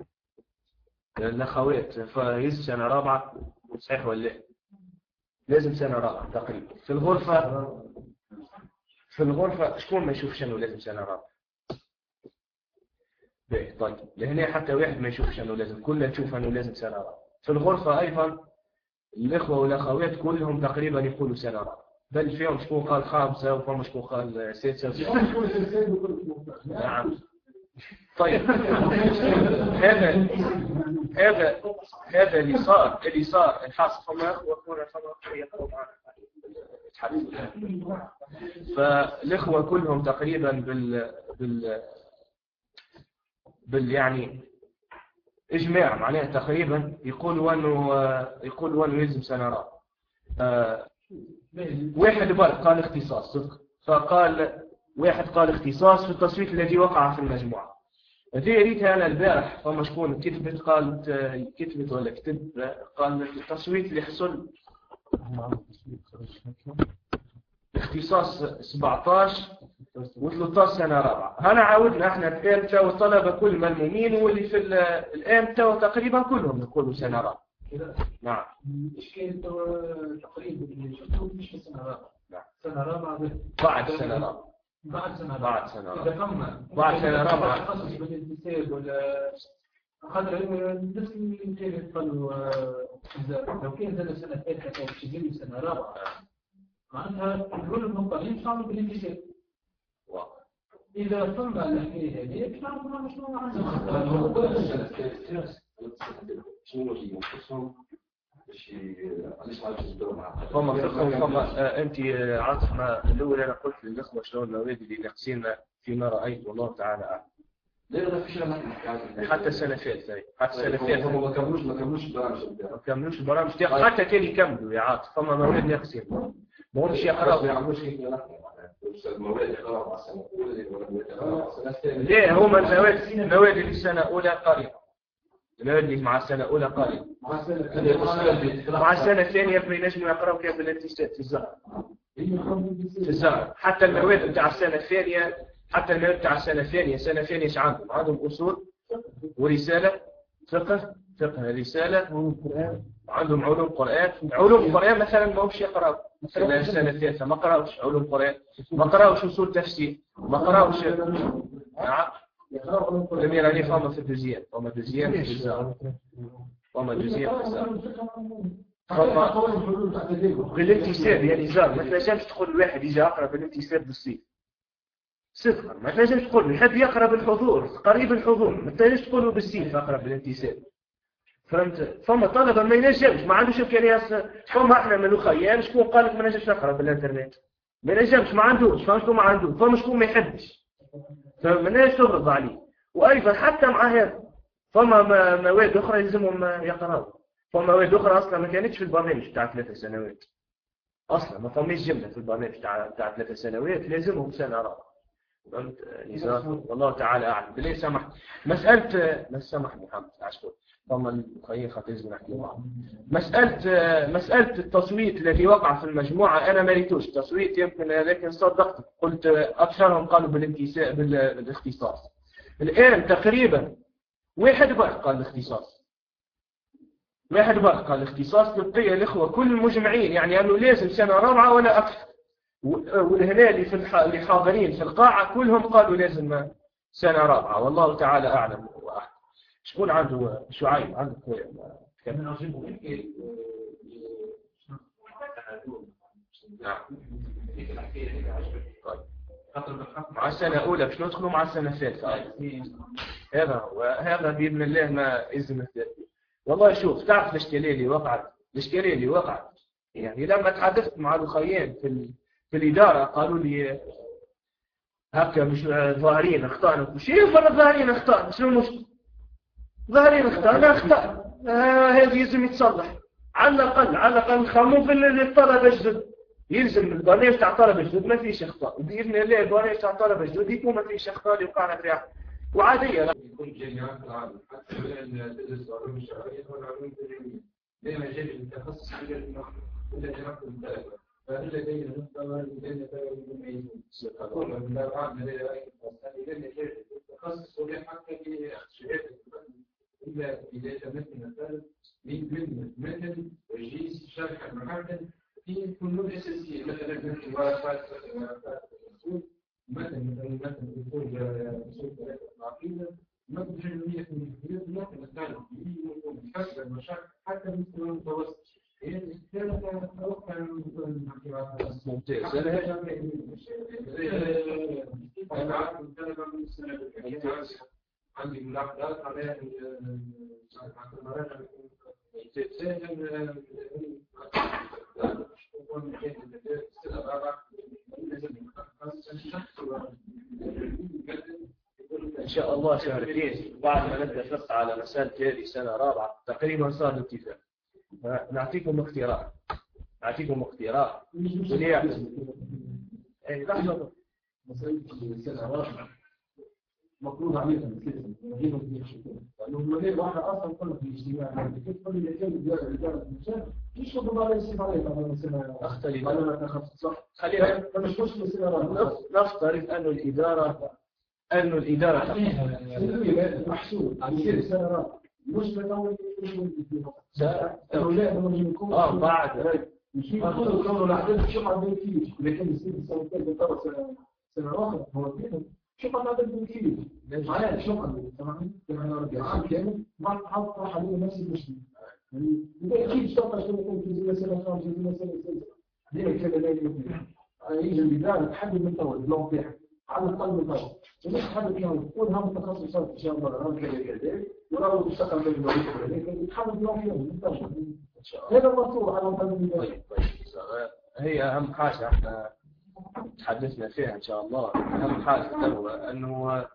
الأخوات فيز سنة رابعة صحيح ولا لازم سنة رابعة تقريبا. في الغرفة شكون ما يشوفش أنه لازم سنة رابعة؟ طيب لهنا حتى واحد ما يشوفش أنه لازم، كلنا نشوف أنه لازم سنة رابعة. في الغرفة أيضا الإخوة والأخوات كلهم تقريبا يقولوا سنة رابعة، بل فيهم شكون قال 5 وفيهم شكون قال 6. نعم طيب هذا اللي صار الحاصل. فما أخوة يقولوا معنا فالإخوة كلهم تقريبا بال يعني إجماع معناه تقريبا يقولوا أنه يلزم سنة رابعة. واحد قال اختصاص صدق، فقال واحد قال اختصاص في التصويت الذي وقع في المجموعة. هذه ريتها أنا البارح فما شكون كتبت قالت كتبت ولا كتب قال التصويت اللي حصل اختصاص 17 و13 سنة رابعة. هنا عاودنا احنا الآن تو الطلبة كل ملمومين، واللي في الآن تو تقريبا كلهم يقولوا سنة رابعة. نعم إشكال تقريبا مش في سنة رابعة. نعم سنة رابعة بعد سنة رابعة. بعد سنة رابعة تخصص بالانتساب ولا خاطر الناس اللي كانوا يقولوا لو كان هذا سنة ثالثة أو تجيب سنة رابعة معناتها نقول لهم طالعين شعبوا بالانتساب إذا ثم الحكاية هذه تعرفوا مش شنو اللي ينقصهم فما فما أنت عاطف ما الأول أنا قلت للإخوة شلون نريد اللي نقسينا فيما رأيت والله تعالى أعلم. لا فيش حتى السنة فاتت حتى السنة فاتت هم ما كملوش البرامج حتى كان يكملوا يا عاطف فما مواد نقسينا ما هوش يقراوا ليه هما المواد اللي السنة أولى قريبة المواد اللي مع السنة أولى قريبة مع السنة الثانية ينجموا يقراوا كيف الانتساب في الزهر حتى المواد بتاع السنة الثانية حتى المواد بتاع السنة الثانية ايش عندهم أصول ورسالة فقه رسالة عندهم علوم قرآن مثلا ما هوش يقراوا مثلا السنة الثالثة ما قراوش علوم قرآن ما قراوش أصول تفسير ما قراوش لم يراني فما في الدوزيام فما دوزيام في الزهر بالانتساب يعني زار ما تنجمش تقول الواحد يجي يقرا بالانتساب بالصيف صدقا ما تنجمش تقول يحب يقرا بالحضور قريب الحضور ما تنجمش تقول بالسيف اقرا بالانتساب فهمت فما طلبه ما ينجمش ما عندوش امكانيات فما احنا من الاخيان شكون قال لك ما نجمش نقرا بالانترنت ما ينجمش ما عندوش فما عنده فما شكون ما يحبش فما نجمش تفرض عليه وايضا حتى مع هذا فما مواد اخرى يلزمهم يقراوا فما مواد اخرى اصلا ما كانتش في البرنامج بتاع 3 سنوات اصلا ما فماش جمله في البرنامج بتاع 3 سنوات لازمهم سنه رابعه فهمت نزار والله تعالى اعلم بالله سمح مساله ما سمح محمد عشكر طبعا خير خاطر نحكي معه مساله التصويت الذي وقع في المجموعه انا ما ريتوش تصويت يمكن لكن صدقت قلت اكثرهم قالوا بالاختصاص الان تقريبا واحد بقى قال الاختصاص تلقي الاخوه كل المجمعين يعني انه لازم سنه رابعه ولا اكثر والهنا اللي حاضرين في القاعه كلهم قالوا لازم سنه رابعه والله تعالى اعلم واحد شكون عنده شعيب عنده مع السنه الاولى باش ندخلوا مع السنه الثالثه هذا باذن الله ما اذن والله شوف تعرف الاشكاليه اللي وقعت يعني لما تحدثت مع الاخوين في الاداره قالوا لي هكا مش ظاهرين اخطانا وشي فرض ظاهرين اخطانا شنو المشكل ظاهرين اخطانا هذه لازم يتصلح على الاقل نخموا في الطلبه الجدد يلزم البرنامج تاع الطلبه الجدد ما فيش اخطاء باذن الله البرنامج تاع الطلبه الجدد يكون ما فيش اخطاء اللي وقعنا فيها وعاديه يكون جامعات العالم حتى الان تدرس العلوم الشرعيه والعلوم الدينيه دائما جاي التخصص في الى جامعه المختلفه فإلا لدينا مستوى لدينا مميزين أقول من بعد لدينا لدينا التخصص هو حتى في شهادة إلا إذا تمثل مثلا مثل وجيز شرح المحدد في فنون أساسية مثلا مثل ورقات مثلا أصول العقيدة مثل جمعية من الحدود مثل مثلا حسب المشاكل حتى المستوى المتوسط ممتاز عندي ملاحظات على إن شاء الله شهر 2 بعد ما نتفق على مسألة هذه سنة رابعة تقريبا صار الاتفاق نعطيكم اختراع لحظة مسألة السنة رابعة مفروض عليها لأنه المدير واحد أصلا كله في الاجتماع كيف كل اللي كان يدير الإنسان مش مفروض عليه يصير عليه طبعا السنة أختلف على تخصص صح خلينا مش السنة رابعة نفترض أن الإدارة محسوب يصير السنة رابعة مش بنقول مش بعد مش كانوا الأحداث شو عندهم كيف لكن يصير السنة الثالثة سنة رابعة هو كده شوف أنا بدي كيف على شوف تمام يعني عام كامل ما تحط حلول نفس المشكلة يعني أكيد شرط عشان يكون في سنة خامسة سنة دي كده لا يجي البداية تحدد من الأول بلون تاعها على القلب البشر مش حد فيهم يكون هم تخصصات ان شاء الله هم كذا ولو اشتغل بالمريض يتحمل يوم فيهم هذا المطلوب على القلب. طيب هي اهم حاجه احنا تحدثنا فيها ان شاء الله. اهم حاجه هو انه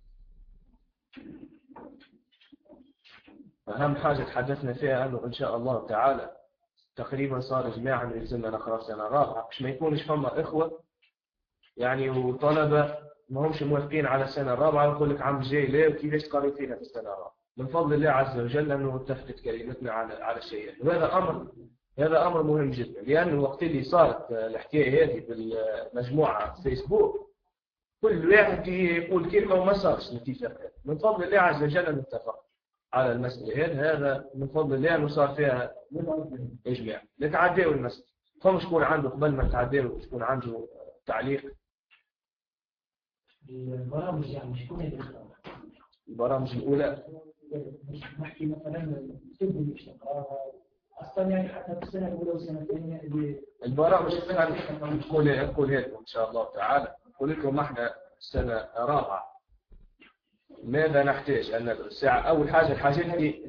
اهم حاجه تحدثنا فيها انه ان شاء الله تعالى تقريبا صار جماعه يلزمنا نقرا سنه رابعه باش ما يكونش فما اخوه يعني وطلبه ما همش موافقين على السنه الرابعه ويقول لك عم جاي ليه وكيفاش تقري فيها في السنه الرابعه. من فضل الله عز وجل انه اتفقت كلمتنا على الشيء وهذا امر مهم جدا. لان الوقت اللي صارت الحكايه هذه بالمجموعه فيسبوك كل واحد يقول كلمه وما صارش الاتفاق. من فضل الله عز وجل نتفق على المساله هذا من فضل الله انه صار فيها اجماع نتعداو المساله. فما شكون عنده قبل ما نتعداو شكون عنده تعليق؟ البرامج يعني شكون اللي يختار؟ البرامج الاولى مش نحكي مثلا تبني باش نقراها اصلا يعني حتى في السنه الاولى والسنه الثانيه اللي البرامج نقول لكم ان شاء الله تعالى نقول لكم احنا سنه رابعه ماذا نحتاج ان ندرس ساعه. اول حاجه الحاجات اللي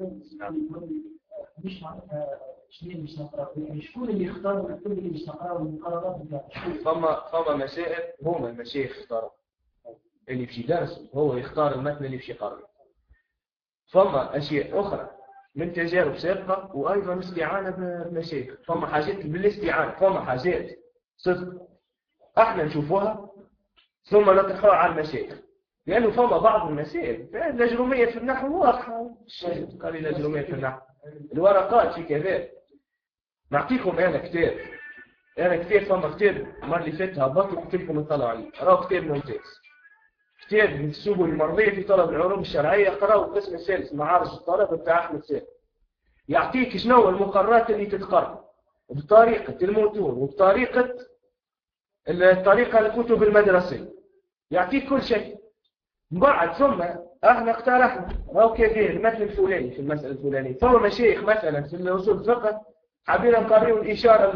مش معناتها شنو باش نقرا يعني شكون اللي يختار الكتب اللي باش نقراها والمقررات نتاعها. فما مسائل هما المشايخ اختاروا اللي في درس هو يختار المتن اللي في يقرأ. فما اشياء اخرى من تجارب سابقه وايضا استعانه بمشايخ. فما حاجات بالاستعانه فما حاجات صدق احنا نشوفوها ثم نطرحوها على المشايخ. لانه فما بعض المسائل الاجروميه في النحو واضحه. قال الاجروميه في النحو الورقات في كذا. نعطيكم انا كتاب فما كتاب المره اللي فاتت هبطت قلت لكم اطلعوا عليه. راهو كتاب ممتاز كتاب من السبل المرضيه في طلب العلوم الشرعيه. قراوا القسم الثالث معارج الطلب بتاع احمد سالم. يعطيك شنو المقررات اللي تتقرا بطريقه المتون وبطريقه الكتب المدرسيه. يعطيك كل شيء. بعد ثم احنا اقترحنا راهو كذا المثل الفلاني في المساله الفلانيه. ثم مشايخ مثلا في الاصول الفقه حابين نقريو الاشاره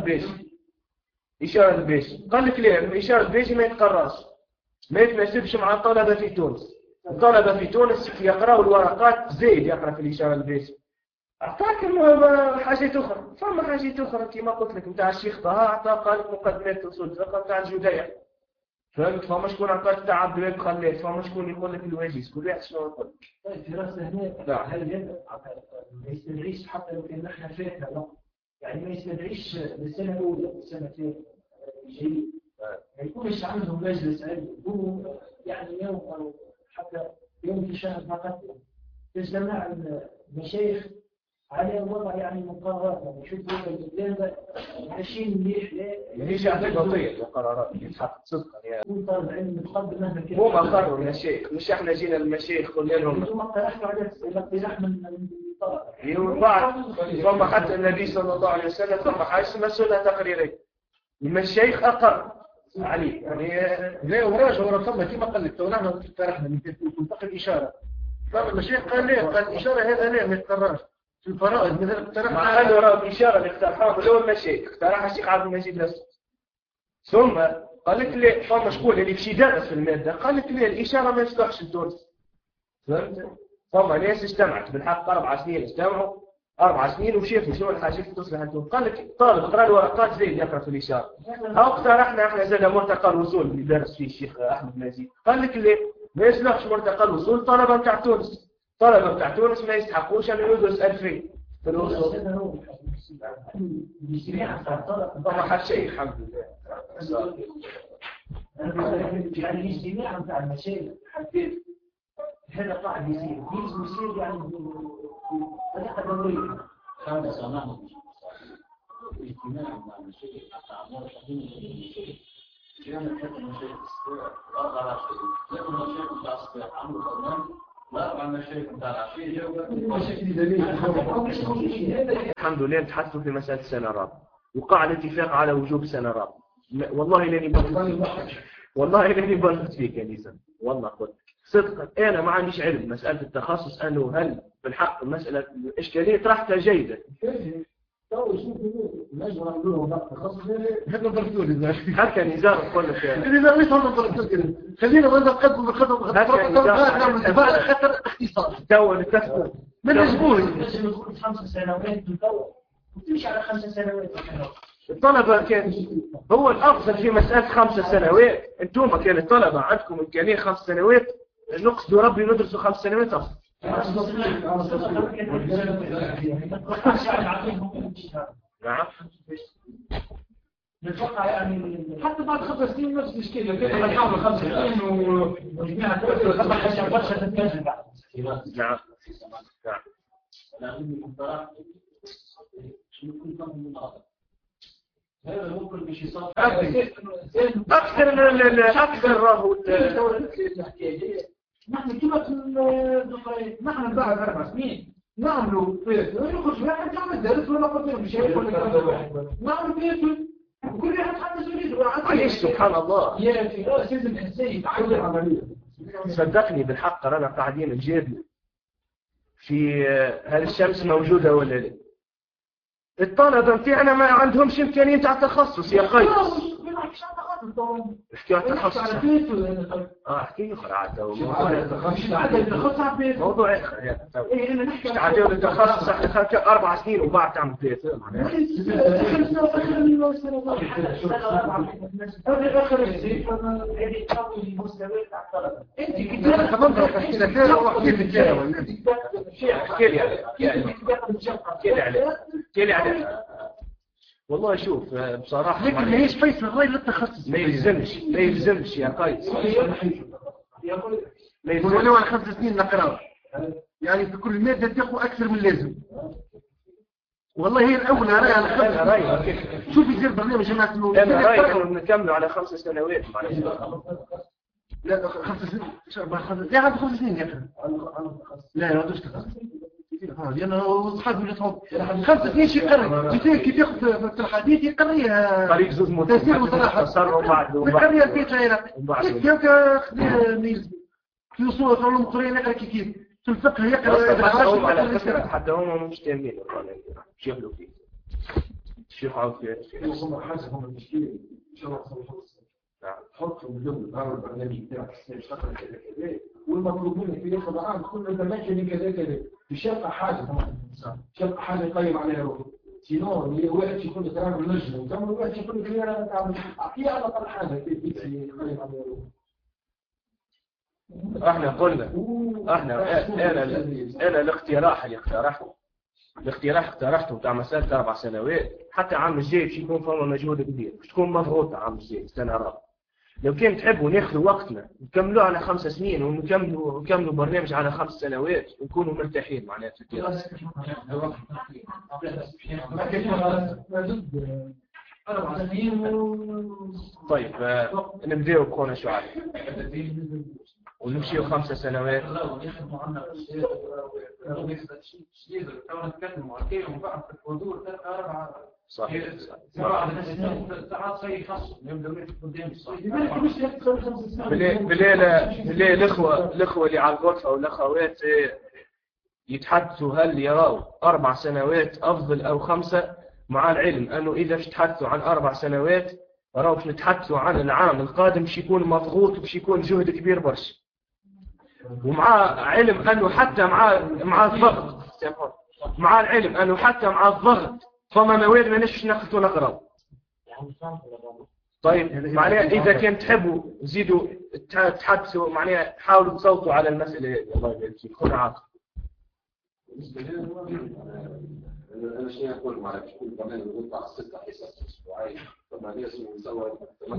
البيجي قال لك لا الاشاره البيجي ما يتقراش ما يتناسبش مع الطلبه في تونس. الطلبه في تونس يقراوا الورقات زايد يقرا في الاشاره البيجي. اعطاك حاجات اخرى. فما حاجات اخرى كما قلت لك نتاع الشيخ طه اعطى قال مقدمات اصول الفقه نتاع الجديع. فهمت؟ فما شكون عطاك تاع عبد الوهاب خلات. فما شكون يقول لك الواجز كل واحد شنو يقول. طيب دراسه هنا هل ما يستدعيش حتى لو كان نحن فاتنا يعني ما يستدعيش للسنه الاولى والسنه الثانيه جيد ما يكونش عندهم مجلس علم يكونوا يعني يوم او حتى يوم في شهر فقط تجمع المشايخ على وضع يعني مقررات يعني شوفوا الكلام ماشيين مليح ماهيش اعتباطيه القرارات يتحط صدقا يا طالب علم متقدم مهما كان هو ما قرروا المشايخ مش احنا جينا المشايخ قلنا لهم انتم اقترحتوا على الاقتراح من الطلبه. بعد ثم حتى النبي صلى الله عليه وسلم ثم حاجه اسمها سنه تقريريه المشايخ اقر عليه يعني لا وراجع ورا ثم كما قال لك تو نحن اقترحنا من منطقه الاشاره. فما المشايخ قال لا قال الاشاره هذا لا ما يتكررش في الفرائض مثلا اقترحنا مع انه راه الاشاره اللي اقترحوها الاول المشايخ اقترحها الشيخ عبد المجيد نفسه. ثم قال لك لا فما شكون اللي باش يدرس في الماده قال لك لا الاشاره ما يصلحش لتونس. فهمت؟ فما ناس اجتمعت بالحق 4 سنين اجتمعوا 4 سنين وشافوا شنو الحاجات اللي تصلح لتونس. قال لك طالب قرا الورقات زي يقرا في الاشاره. او اقترحنا احنا زاد مرتقى الوصول اللي درس فيه الشيخ احمد مزيد قال لك لا ما يصلحش مرتقى الوصول. الطلبه نتاع تونس ما يستحقوش ان يدرس 2000 في الوصول. ما حد شيء الحمد لله. يعني الاجتماع نتاع المشايخ حبيت هذا قاعد يصير يعني بطريقه دوريه. هذا صنعنا اجتماع مع المشايخ تعامل شديد كان حتى المشايخ وضع لكن المشايخ بتاع الصباح عملوا برنامج واربع مشايخ بتاع العشيه الحمد لله نتحدثوا في مساله السنه الرابعه وقع الاتفاق على وجوب السنه الرابعه. والله لاني بلغت فيك يا نيسان والله قلت صدقا انا ما عنديش علم مساله التخصص انه هل بالحق المساله الاشكاليه طرحتها جيده تو شوفوا نجم نعملوا لهم تخصص هذا الدكتور إذا حتى نزار كله في إذا ليس هذا الدكتور خلينا ما نقدم بخطوة نعمل دفاع خطر اختصار دول التسبب من أسبوع لازم يكون 5 سنوات مدور وتمشي على 5 سنوات. الطلبة كان هو الأفضل في مسألة 5 سنوات. انتم كان الطلبة عندكم إمكانية 5 سنوات نقصدوا ربي ندرسوا 5 سنوات أفضل. نعم. نتوقع يعني حتى بعد 5 سنين نفس المشكلة كيف نحاول 5 سنين وجميع الدول برشا تتكلم. نعم. لكن المقترح شو يكون فهم من الأرض هذا ممكن مش يصاب أكثر راهو نحن كما نحن بعد 4 سنين نعملوا بيت ونخرج واحد يعمل درس ولا قدر مش نعملوا بيت وكل واحد عنده مسؤوليته. عليش سبحان الله يا في لازم الانسان يتعود العمليه. صدقني بالحق رانا قاعدين نجادل في هل الشمس موجودة ولا لا. الطلبة نتاعنا ما عندهمش إمكانية تاع التخصص يا قيس. احكي عن التخصص. احكي اخر عاد موضوع اخر تعديل التخصص احنا خلك 4 سنين وبعد تعمل بيت. والله شوف بصراحة لكن ما هيش فيصل الرأي للتخصص ما يلزمش يا قيس. ما يلزمش على 5 سنين نقرأ يعني في كل مادة تاخذ أكثر من اللازم. والله هي الأولى رأي على 5 سنين. شوف يصير برنامج جماعة النور. أنا رأيي نكملوا على 5 سنوات. لا 5 سنين. لا عنده 5 سنين يا أخي. لا ما عندوش تخصص. لأنه أصحابي اللي صحاب 5 سنين شي يقري جيتي كيف ياخذ في الحديث يقريها طريق زوز تسير وصراحة يقريها البيت غيره كيف في أصول علوم قرية يقرأ كيف في الفقه يقرأ حتى هم مش تامين مش يغلوا فيه الشيخ عاوز فيه هم حاسبهم المشكلة إن شاء الله حطهم ضمن البرنامج بتاعك اشتغل كذا والمطلوب منك في ياخذ عام كل المجال كذا كذا بشرط حاجه شرط حاجه يقيم عليها روحه سينو واحد يكون يتعامل بالنجم وكم واحد يكون كذا تعمل اعطيه على الاقل حاجه كيف يقيم عليها روحه. احنا قلنا انا الاقتراح اللي اقترحته بتاع مسألة 4 سنوات حتى عام الجاي باش يكون فما مجهود كبير باش تكون مضغوطة عام الجاي السنة الرابعة. لو كان تحبوا ناخذوا وقتنا نكملوا على 5 سنين ونكملوا برنامج على 5 سنوات ونكونوا مرتاحين معناته في الدراسة. طيب نبداو بخونا شعيب ونمشيو 5 سنوات. صحيح. بالليل الأخوة اللي على الغرفة والأخوات يتحدثوا هل يراوا 4 سنوات أفضل أو 5 مع العلم أنه إذا تحدثوا عن 4 سنوات راهو نتحدثوا عن العام القادم باش يكون مضغوط وباش يكون جهد كبير برشا. ومع علم أنه حتى مع الضغط مع العلم أنه حتى مع الضغط فما مواد ما نش ناخذ ونقراو. طيب معناها إذا كان تحبوا زيدوا تحدثوا معناها حاولوا تصوتوا على المسألة هذه. الله يبارك فيك. خذ عاطف. أنا شيء أقول معك كل برنامج يطلع 6 حصص أسبوعين طبعا لازم نزود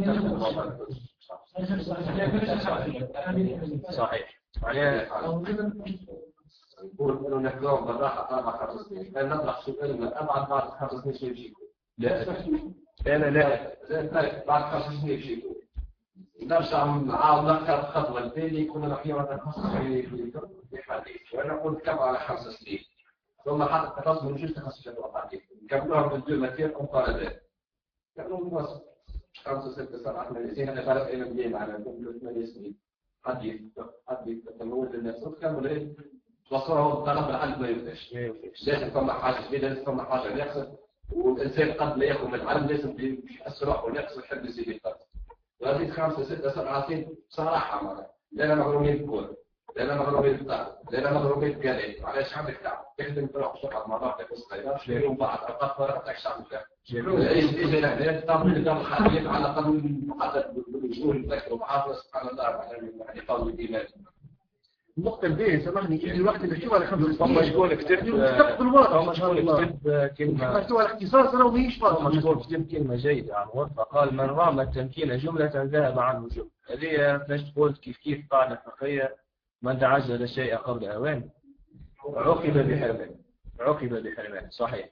صحيح. معناها نقول إنه نحضر بالراحة 4-5 سنين لأن نطرح سؤال من أبعد بعد 5 سنين شو يمشي لا أنا لا بعد 5 سنين شو يكون نرجع نعاود نقرأ الخطوة الثانية كنا نحيو هذا الخصوص في حديث وأنا قلت كم على 5 سنين ثم حتى التخصص من جزء تخصص الوقت كملوها من جزء مثير مطالبات كانوا مواصل 5 6 7 8 سنين هذا فرق أين بدين على كل 8 سنين حديث تمويل الناس وكملوا إيه توصلوا طلب الحل ما يفتش لازم فما حاجة جديدة لازم فما حاجة يحصل والإنسان قبل لا ياخذ من العلم لازم يحس روحه ونفسه يحب يزيد يقرأ. وهذه 5 6 7 سنين بصراحة مرة لا مغرومين بالكورة لا مغرومين بالطاقة لا مغرومين بالكلام. علاش عندك تعب تخدم تروح تقعد مع بعضك وصغيرة شهرين ومن بعد أوقات فرقتك شعب إجا لهنا تعمل نظام الحديث على قانون محدد بالوجوه نذكروا بعض سبحان الله يعني قول الإيمان. النقطة الباقية سامحني يجي الوقت اللي نكتبوا على 5 فما شكون كتب مستقبل واضح فما شكون كتب كلمة نكتبوا على اختصار سنة وماهيش فما فاضي. شكون كتب كلمة جيدة عن وفا قال من رام التمكين جملة ذهب عنه جملة. هذه باش تقول كيف قاعدة فقهية من تعجل الشيء قبل أوان عوقب بحرمان صحيح.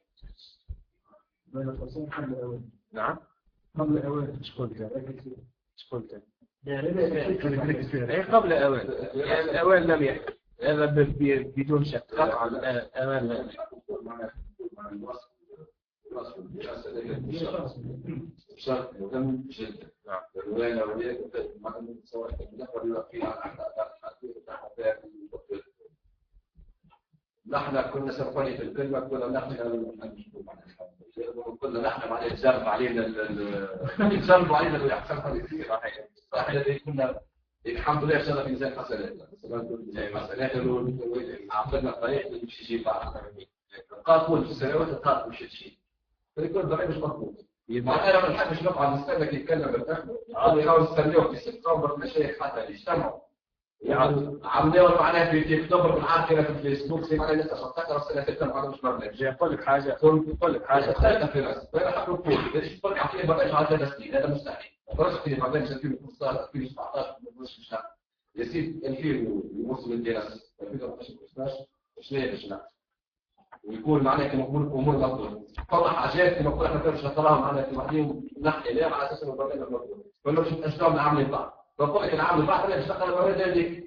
نعم قبل أوان. ايش قلت يعني قبل أوان يعني الأوان لم يحدث هذا بدون شك قطعا الأوان لم يحدث. شرط مهم جدا. نعم. الرواية وليك ما نتصور نقدر فيها نحن كنا سنقولي في الكلمة كنا نحن على الجرب علينا الجرب علينا اللي أحسن حديث صحيح صحيح كنا الحمد لله شرف إنسان حسنات حسنات عطلنا الطريق اللي مش يجي بعد قاتل في السنوات القاتل مش يجي فيكون ضعيف مش مضبوط. مع أنا ما نحبش نقعد نستنى كي يتكلم بالفهم يحاول يستنوه في 6 أكتوبر المشايخ حتى يجتمعوا عملوا معناها في اكتوبر بالعام كده في الفيسبوك زي ما انا لسه شفتها السنه 6 ما مش برنامج يقول لك حاجه اختلف في الناس وانا حقول ليش ترجع في برنامج على 3 سنين هذا مستحيل درست في برنامج 2015 2017 مش شهر يزيد 2000 ونص من الدراسه 2015 شنو باش ويكون معناها كما نقول امور مضبوطه طلع حاجات كما نقول احنا مش نطلعها معناها في وحدين نحكي عليها على اساس انه البرنامج مضبوط ولا مش نشتغل نعمل بعض بقول لك العام البعض انا اشتغل المواد هذه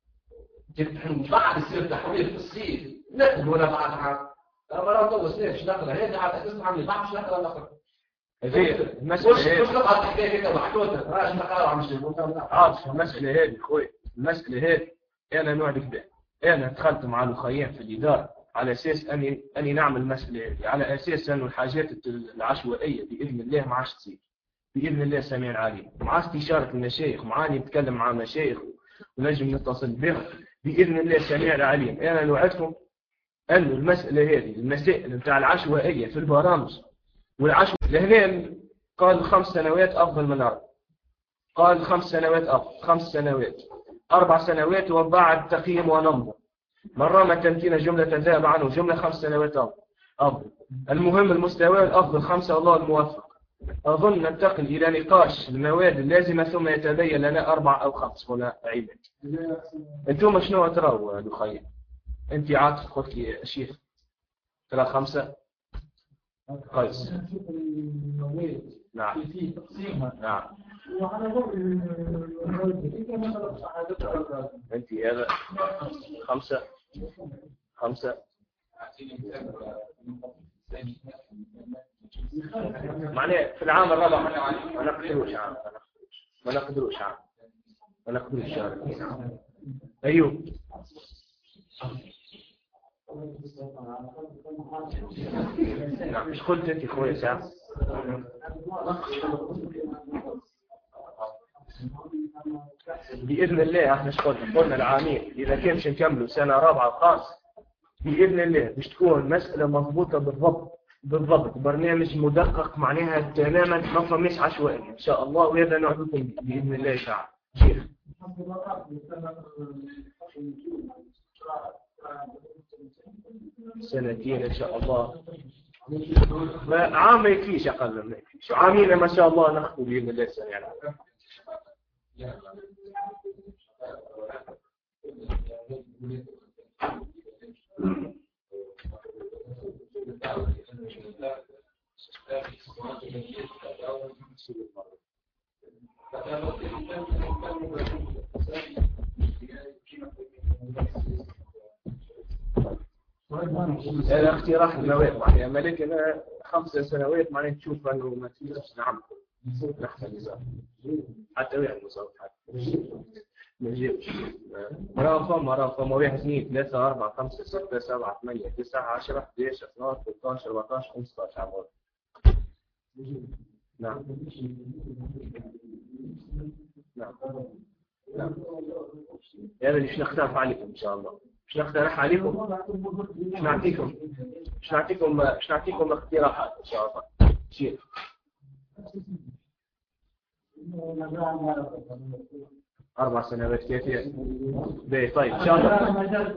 بعد يصير تحويل في الصيف نقل ولا بعد عام مرة نضل سنين اشتغل هذه على اساس نعمل بعض اشتغل ولا اخر هذه مش نقطع الحكايه كده محدوده راح نقرا عم نشوف المسألة هذه خويا المسألة هذه انا نوعدك بها انا دخلت مع الاخوين في الاداره على اساس اني نعمل المسألة هذه على اساس انه الحاجات العشوائيه باذن الله ما عادش تصير بإذن الله سميع العليم مع استشارة المشايخ معاني نتكلم مع المشايخ ونجم نتصل بهم بإذن الله سميع العليم. أنا نوعدكم أن المسألة هذه المسائل نتاع العشوائية في البرامج لهنا قال 5 سنوات أفضل من 4 قال 5 سنوات أفضل 5 سنوات 4 سنوات وبعد تقييم ونمض من رام التمكين جملة ذهب عنه جملة 5 سنوات أفضل. المهم المستوى الأفضل 5 والله الموفق. أظن ننتقل إلى نقاش المواد اللازمة ثم يتبين لنا 4 أو 5 هنا عيبات. أنتم شنو تراوا الأخير؟ أنت عاطف قلت لي شيخ ترى 5 كويس. نعم نعم أنت هذا 5 معناه في العام الرابع ما نقدروش أيوه نعم مش قلت أنت خويا ساعة بإذن الله احنا قلنا العامين إذا كانش نكملوا سنة رابعة وخاص بإذن الله باش تكون مسألة مضبوطة بالضبط برنامج مدقق معناها تماما ما فماش عشوائي إن شاء الله وهذا نعطيكم بإذن الله تعالى شيخ سنتين إن شاء الله عام ما يكفيش أقل ما يكفيش عامين ما شاء الله ناخذ بإذن الله سنة يعني. هذا اقتراح المواد معناها ملك أنا 5 سنوات معناها تشوف أنه ما تقدرش نعمل نحن نظام حتى وين نظام حتى ما يجيبش رقم 1 2 3 4 5 6 7 8 9 10 11 12 13 14 15 عمود. نعم نعم نعم. هذا اللي مش نختلف عليكم إن شاء الله، مش نقترح عليكم، مش نعطيكم اقتراحات إن شاء الله. شيء 4 سنوات كافية. طيب إن شاء الله.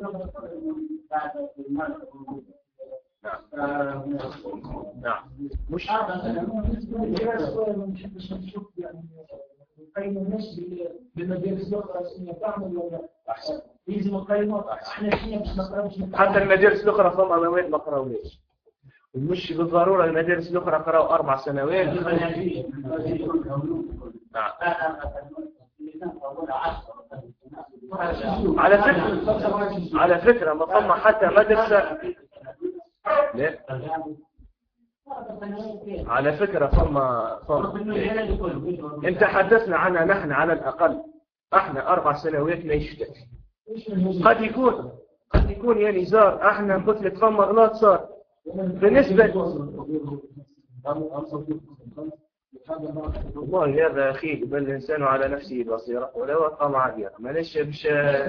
نعم مش نقيم الناس بالمدارس الأخرى سنة تعمل ولا أحسن لازم نقيمها احنا فينا مش نقرأ حتى المدارس الأخرى فما مواد ما قراوليش، مش بالضرورة المدارس الأخرى قرأوا 4 سنوات. نعم على فكرة ما فما حتى مدرسة. لا على فكرة فما انت حدثنا عنها نحن على الأقل احنا 4 سنوات ما يشتكي. قد يكون يا نزار احنا قلت لك فما غلط صار بالنسبة والله هذا أخي بل الإنسان على نفسه بصيرة ولو أقام عادية ماليش بش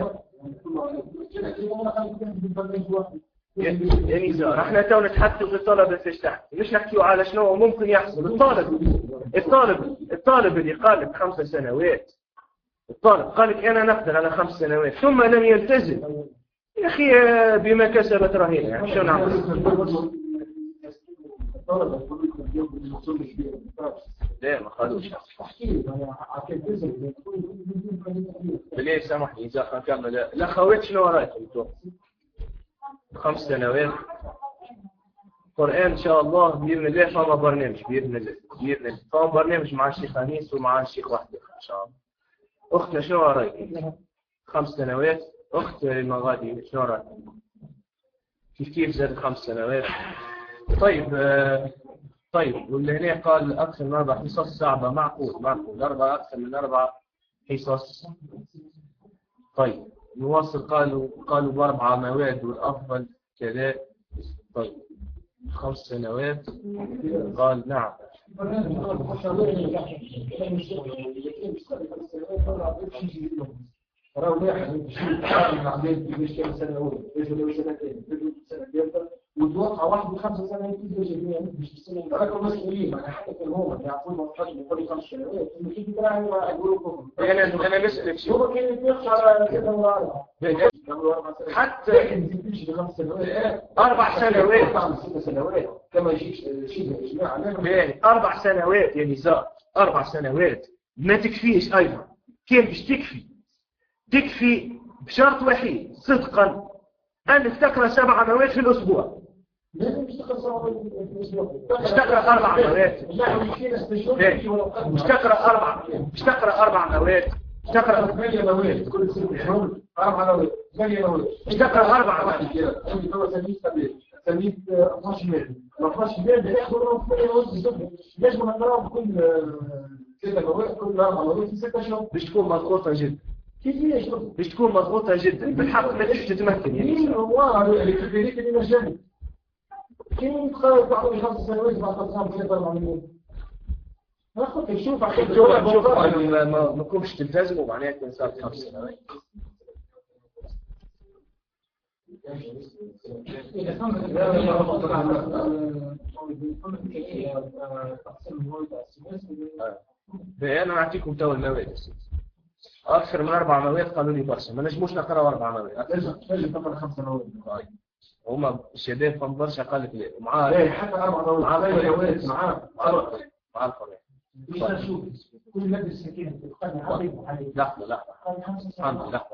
يعني زار احنا تو نتحدثوا في الطلبة فيش تحت مش نحكيوا على شنو ممكن يحصل. الطالب اللي قال لك 5 سنوات، الطالب قال لك أنا نقدر على 5 سنوات ثم لم يلتزم يا أخي بما كسبت رهينة يعني شو نعمل؟ لا ما خلوش بالله سامحني إذا كمل لا خويت شنو رايكم 5 سنوات قرآن إن شاء الله بإذن الله. فما برنامج بإذن الله فما برنامج مع الشيخ أنيس ومع الشيخ وحده إن شاء الله. أختنا شنو رايكم 5 سنوات؟ أخت المغادي شنو رايكم؟ كيف زاد 5 سنوات؟ طيب واللي هنا قال أكثر من 4 حصص صعبة. معقول 4 أكثر من 4 حصص. طيب نواصل. قالوا ب4 مواد والأفضل كذا. طيب 5 سنوات قال نعم. وتوقع واحد ب5 سنوات يجي مش السنه راكم مسؤولين انا حتى في الهوم يعطون مصلحه بكل 5 سنوات المفروض يراعي ويقولوا لكم انا نسالك شو هو كان يخشى على كده حتى تمشي ب5 سنوات 4 سنوات 6 سنوات كما يجيش شيء اجماع يعني 4 سنوات يا نزار 4 سنوات ما تكفيش ايضا. كيف باش تكفي بشرط وحيد صدقا انك تقرا 7 مواد في الاسبوع. مش تقرأ 4 مواد. مش تقرأ 4 مواد. مش تقرأ 8 مواد كل اسبوع 4 مواد 8 مواد. مش تقرأ 4 مواد. سميت 12 مادة 12 مادة ياخذوا 8 مواد. لازم نقراهم كل كده مواد كل 4 مواد في 6 شهور. باش تكون مضغوطة جدا. كيفاش باش تكون مضغوطة جدا بالحق ما تقدرش تتمكن يعني. والله اللي كيف اللي مجاني كيف تخرج بعد 5 سنوات بعد 4 مليون ناخذ نشوف عشان شوف ما كنتش تلتزم ومعناها كان صار 5 سنوات. انا نعطيكم تو المواد اكثر من 4 مواد قالوا لي برشا ما نجموش نقراو 4 مواد. لازم تقرا 5 مواد. هما الشباب فهم برشا قال لك لا معاه لا حتى 4 مواد معاه القرآن. شوف كل مادة سكينة تقني عليه لحظة الحمد لله.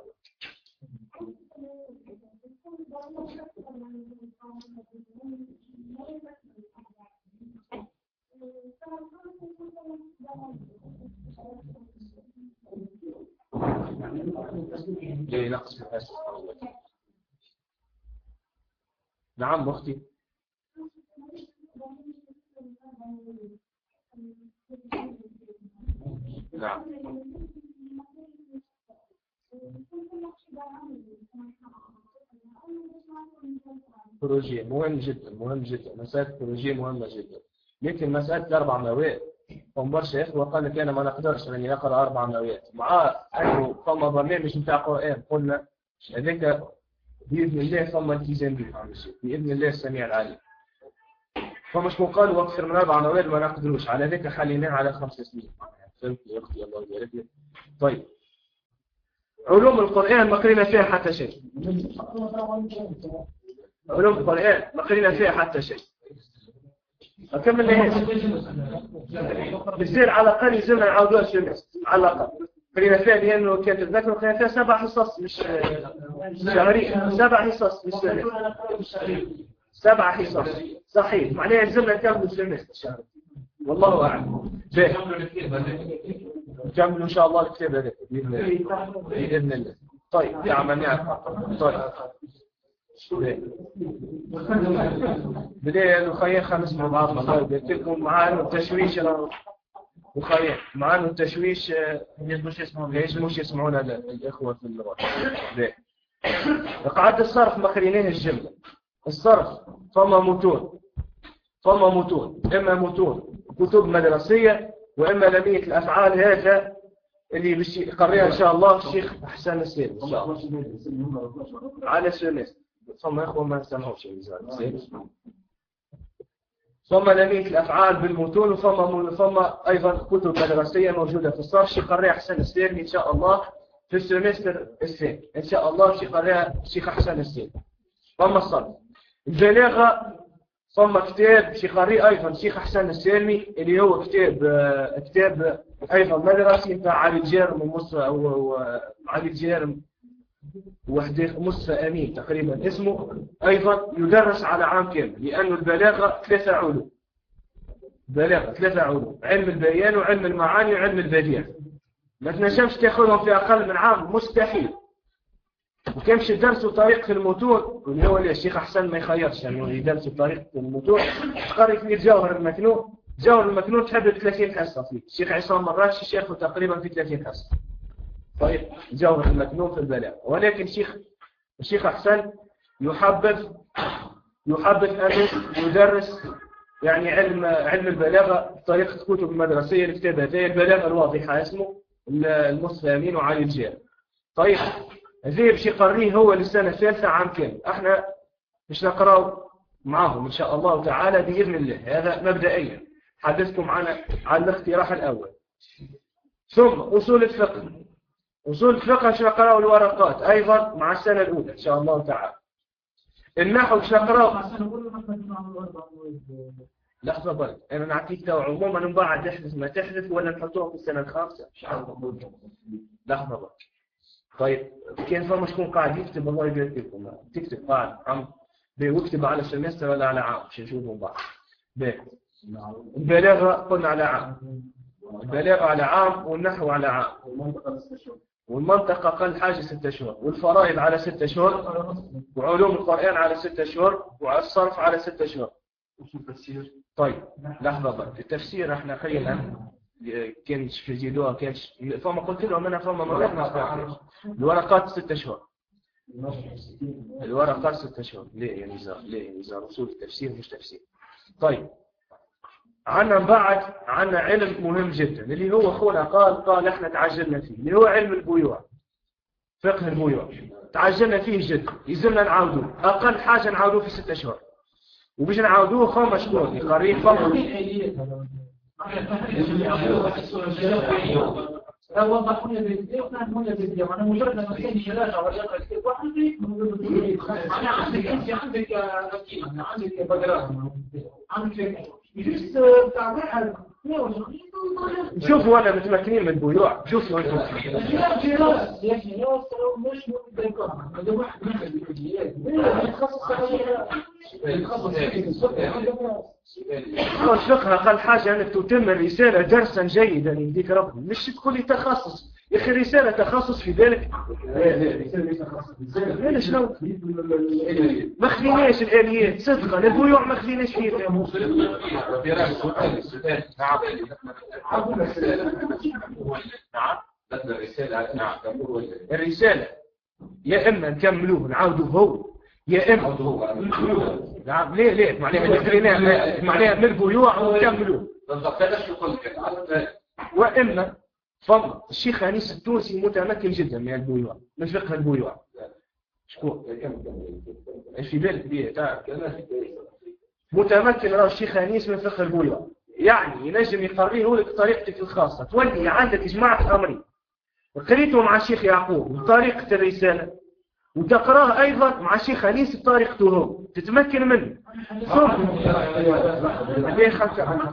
ليه نقص الحاسب؟ نعم أختي. نعم بروجي مهم جدا، مهم جدا، مسألة بروجي مهمة جدا. لكن مسألة الأربع مواد هم برشا إخوة قال لك أنا ما نقدرش أني نقرأ 4 مواد مع أنه فما برنامج نتاع قرآن قلنا هذاك بإذن الله ثم التزام به بإذن الله السميع العليم. فمش قالوا أكثر من 4 مواد ما نقدروش، على ذلك خليناه على 5 سنين. فهمت يا أختي الله يبارك لك. طيب علوم القرآن ما قرينا فيها حتى شيء. علوم القرآن ما قرينا فيها حتى شيء. أكمل لهذا بصير على الأقل يزلنا نعاودوها السمستر على الأقل قرينا فيها، لأنه كانت تذكر قرينا فيها 7 حصص مش شهرية، 7 حصص مش سنة، 7 حصص صحيح، معناها يلزمنا نكمل السمستر شهري. والله أعلم. نكمل إن شاء الله الكتاب هذا بإذن الله. طيب يا عم نعم. طيب بداية الخير 5 مع بعض. طيب قلت لكم معانا التشويش وخير معانا التشويش يجموش يسمعونا الإخوة في اللغة. قاعدة الصرف ما خليناه الجملة. الصرف فما متون إما متون كتب مدرسية وإما لمية الأفعال، هذا اللي باش يقريها إن شاء الله الشيخ حسن السيد إن شاء الله على السمستر. ثم إخوة ما نسمعوش ثم لمية الأفعال بالمتون، ثم أيضا كتب مدرسية موجودة في الصرف شيخ قريها حسن السيد إن شاء الله في السمستر الثاني إن شاء الله شيخ قريها الشيخ حسن السيد. ثم الصرف البلاغة ثم كتاب شيخ قريه أيضا شيخ حسن السالمي اللي هو كتاب أيضا مدرسي بتاع علي الجارم ومصر أو علي الجارم وحده مصر أمين تقريبا اسمه، أيضا يدرس على عام كامل لأنه البلاغة 3 علوم. بلاغة 3 علوم، علم البيان وعلم المعاني وعلم البديع. ما تنجمش تاخذهم في أقل من عام، مستحيل. وكمش يدرسوا طريقة المتون اللي هو اللي الشيخ حسن ما يخيرش يعني يدرسوا طريقة المتون. تقري فيه جوهر المكنون. جوهر المكنون تحدد 30 حصة فيه. الشيخ عصام مراش الشيخ تقريبا في 30 حصة. طيب جوهر المكنون في البلاغة، ولكن الشيخ حسن يحبذ أن يدرس يعني علم البلاغة طريقة كتب المدرسية الكتاب هذه البلاغة الواضحة اسمه المصفى وعلي الجارم. طيب هذه باش يقريه هو للسنة الثالثة عام كامل، احنا باش نقراو معاهم ان شاء الله تعالى بإذن الله. هذا مبدئيا حدثكم عن الاقتراح الأول. ثم أصول الفقه باش نقراو الورقات أيضا مع السنة الأولى إن شاء الله تعالى. النحو باش نقراو لحظة برك أنا نعطيك تو عموما من بعد تحدث ما تحدث ولا نحطوها في السنة الخامسة. لحظة برك. طيب كان فما شكون قاعد يكتب الله يبارك لكم تكتب قاعد عم بيكتب على سمستر ولا على عام باش نشوفوا بعض. البلاغة قلنا على عام، البلاغة على عام والنحو على عام، والمنطقة أقل حاجة 6 شهور، والفرائض على 6 شهور، وعلوم القرآن على 6 شهور، والصرف على 6 شهور. طيب لحظة بقى التفسير احنا خلينا كانش في جدوها كانش فما قلت لهم انا فما ما الورقات 6 شهور. الورقات 6 شهور. ليه يعني زار رسول التفسير مش تفسير. طيب عنا بعد عنا علم مهم جدا اللي هو اخونا قال احنا تعجلنا فيه اللي هو علم البيوع، فقه البيوع تعجلنا فيه جدا، يلزمنا نعاودوه اقل حاجه نعاودوه في 6 شهور، وباش نعاودوه فما شكون يقريه فما وضحوا لنا بالفيديو ونعملوا لنا بالفيديو. انا مجرد ما كان يراجع ويقرا الكتاب واحد انا عندك بقرا عندك يجوز تعمل شوفوا انا متمكنين من البيوع. شوفوا انتم الفقه اقل حاجه انك تتم الرساله درسا جيدا يهديك ربي، مش تقول لي تخصص يا اخي رساله تخصص في ذلك. لا شنو ما خليناش الاليات صدقا البيوع ما خليناش فيه. نعم لكن الرسالة نعم الرسالة يا إما نكملوه نعاودوه هو يا إما نعم ليه معناها من البيوع ونكملوه بالضبط هذا شو قلت وإما فضل الشيخ أنيس التونسي متمكن جدا من البيوع من فقه البيوع شكون ايش في بالك بيه تعرف متمكن راه الشيخ أنيس من فقه البيوع يعني ينجم يقريه لك بطريقتك الخاصة تولي عندك جماعة أمرين قريته مع الشيخ يعقوب بطريقة الرسالة وتقراه أيضا مع الشيخ أنيس بطريقته هو تتمكن منه ليه خلتك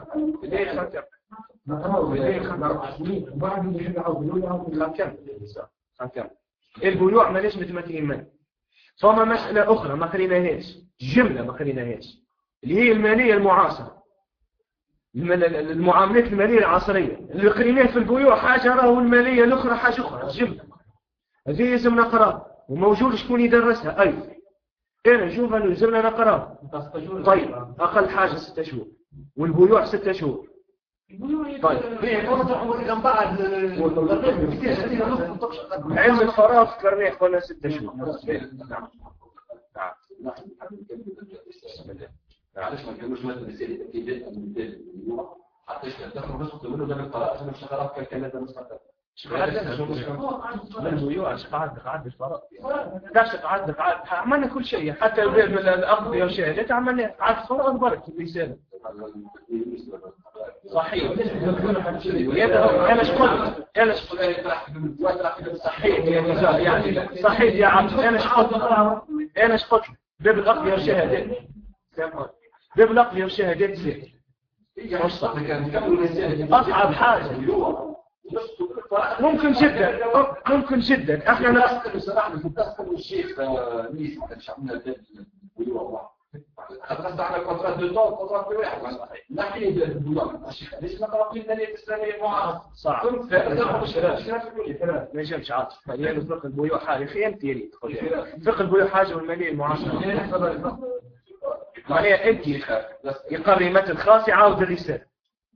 البيوع ما ليش متمكنين منه فما مسألة أخرى ما قريناهاش جملة ما قريناهاش اللي هي المالية المعاصرة المعاملات المالية العصرية اللي قريناه في البيوع حاجة راهو المالية الأخرى حاجة أخرى جملة هذه لازم نقرأ وموجود شكون يدرسها أيضا أنا نشوف أنه لازمنا نقرأ طيب أقل حاجة 6 شهور والبيوع 6 شهور طيب علم الفراغ كرنيه قلنا 6 شهور معلش ما كانوش مثلا رسالة تأكيدات من البيوع حتى يشتغل بس تقول له ده القراءة عشان الشغلات كالكلام ده مستقبل من البيوع قعد الفراغ داش قعد عملنا كل شيء حتى الأقضية والشهادات عملنا قعد الفراغ برك في الرسالة صحيح انا صحيح يعني صحيح يا عبد انا شقلت باب الأقضية والشهادات باب الأقضية والشهادات زين أصعب حاجة ممكن جدا احنا نحن صراحة في الشيخ نيس شعبنا البيوع خلصنا على كونترات دو طون كونترات واحد نحكي بالبيوع الشيخ ليش نقرأ في المالية الإسلامية معاصرة صعب ما يجمش عاطف مليان فقه البيوع حاجة خيانتي يريد فقه البيوع حاجة والمالية المعاصرة معناها انت يقري متن خاص يعاود الرسالة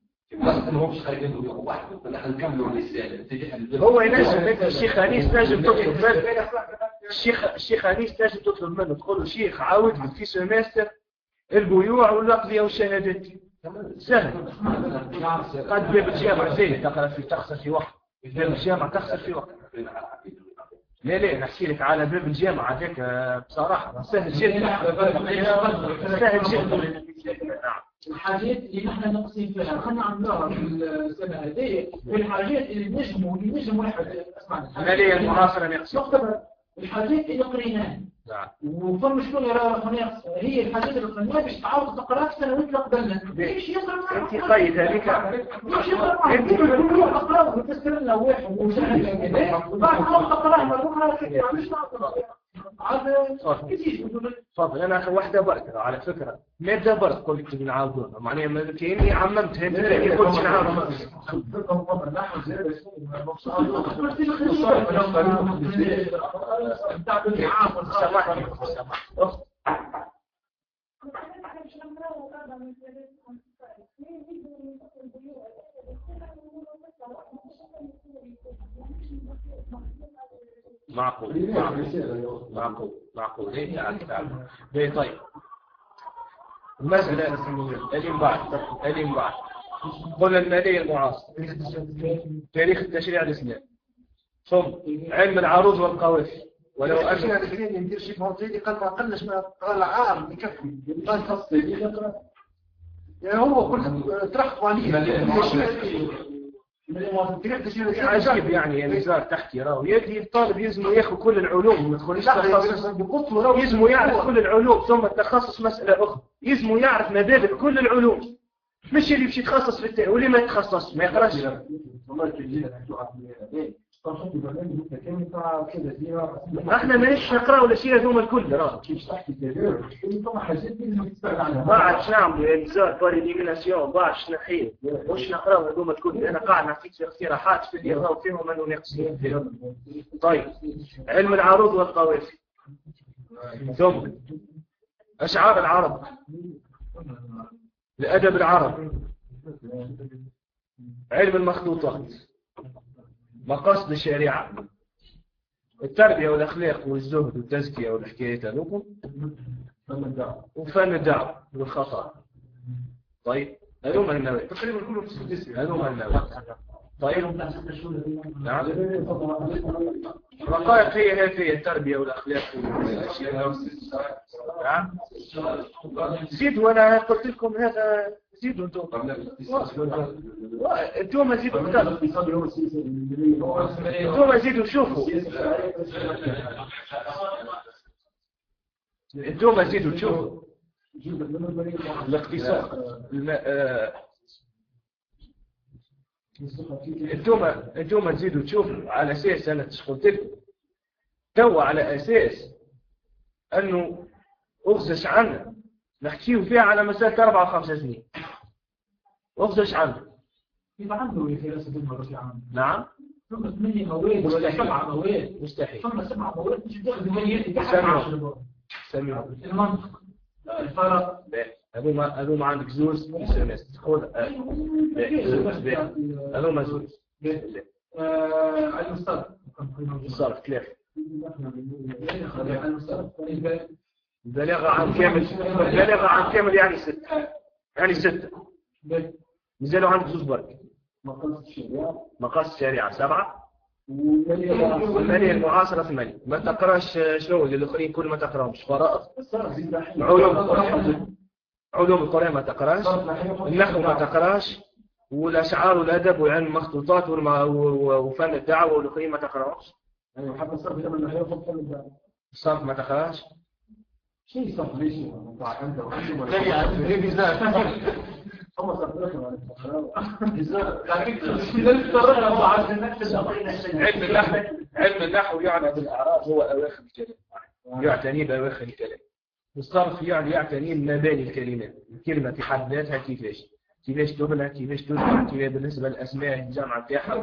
هو ينجم الشيخ أنيس نجم تطلب منه الشيخ أنيس نجم تطلب منه تقول له شيخ عاود لك في سمستر البيوع والأقضية والشهادات سهل قد باب الجامعة زين تقرأ في تخسر في وقت باب الجامعة تخسر في وقت لا نحكي لك على باب الجامعة ذاك بصراحة سهل جدا سهل جدا الحاجات اللي نحن نقسم فيها خلينا نعملوها في السنة هذه والحاجات اللي نجم واحد اسمعنا المالية المعاصرة نقسم الحاجات اللي قريناها وفهم شكون يرى هي الحاجات اللي قريناها باش تعاود تقراها السنوات اللي قبلنا ليش يقرا انت قيد هذيك ليش يقرا انت تقرا وتفسر لنا واحد وشهر كذا وبعد ما تقراها مره ثانيه مش نعرف هذا كثير تفضل انا اخر واحده برك على فكره ماده برك قلت نعاودوها معناها كاني عممتها انت اللي قلت نعاودوها معقول ليه طيب المسألة اليوم بعد قلنا المالية المعاصرة تاريخ التشريع الإسلامي ثم علم العروض والقوافي ولو أجل الاثنين يدير شيء موضوعي قال ما قلش ما قال عام يكفي قال تفصيل يعني هو كل ترحق عليه عجيب يعني نزار تحكي راهو يدي الطالب يلزم ياخذ كل العلوم ما تقوليش تخصص يلزم يعرف كل العلوم ثم التخصص مسألة أخرى يلزم يعرف مبادئ كل العلوم مش اللي يمشي يتخصص في التاني واللي ما يتخصص ما يقراش احنا مانيش نقرا ولا شيء هذوما الكل راه بعد نعمل انذار فاليميناسيون بعد نحيل واش نقرا هذوما الكل انا قاعد نعطيك اقتراحات في اللي راهو فيهم انه ناقصين طيب علم العروض والقوافي ثم اشعار العرب الادب العربي علم المخطوطات مقاصد الشريعة، التربية والأخلاق والزهد والتزكية والحكايات هذوكم، وفن الدعوة والخطأ. طيب هذوما النوافل تقريبا كلهم في السدس، هذوما النوافل. طيب نعم. الرقائق هي التربية والأخلاق والأشياء. نعم. زيدوا، أنا قلت لكم هذا، زيدوا أنتم. أنتم زيدوا كتاب، أنتم زيدوا شوفوا، أنتم زيدوا تشوفوا الاقتصاد. انتم تزيدوا تشوفوا على اساس انا قلت لكم تو، على اساس انه اغزش عنا نحكيوا فيها على مسافه 4 و5 سنين. اغزش عنا كيف عنده في رأس المرة عام؟ نعم. ثم 8 مواد ولا 7 مواد مستحيل. ثم 7 مواد مش تاخذ ميات سمعوا المنطق الفرق. هذو ما عندك زوز في سمستر خذ هذو ما زوز المصطلح صار كليف بلاغة عن كامل يعني 6 نزلوا عندك زوز برك. مقاصد الشريعة 7 والمالية المعاصرة 8. ما تقراش شنو اللي الاخرين كل ما تقراهمش فرائض، علوم القرآن ما تقراش، النحو ما تقراش، والأشعار والأدب وعلم المخطوطات وفن الدعوة والأخرين ما تقراش. حتى الصرف لما هياخد فن الدعوة. الصرف ما تقراش. شيء صرف ليش؟ أنت علم النحو يعني بالأعراض هو أواخر الكلام، يعتني بأواخر الكلام. والصرف يعني يعتني بمباني الكلمات، الكلمة في حد ذاتها كيفاش تبنى، كيفاش تذكر، كيف بالنسبة للأسماء الجامعة بتاعها.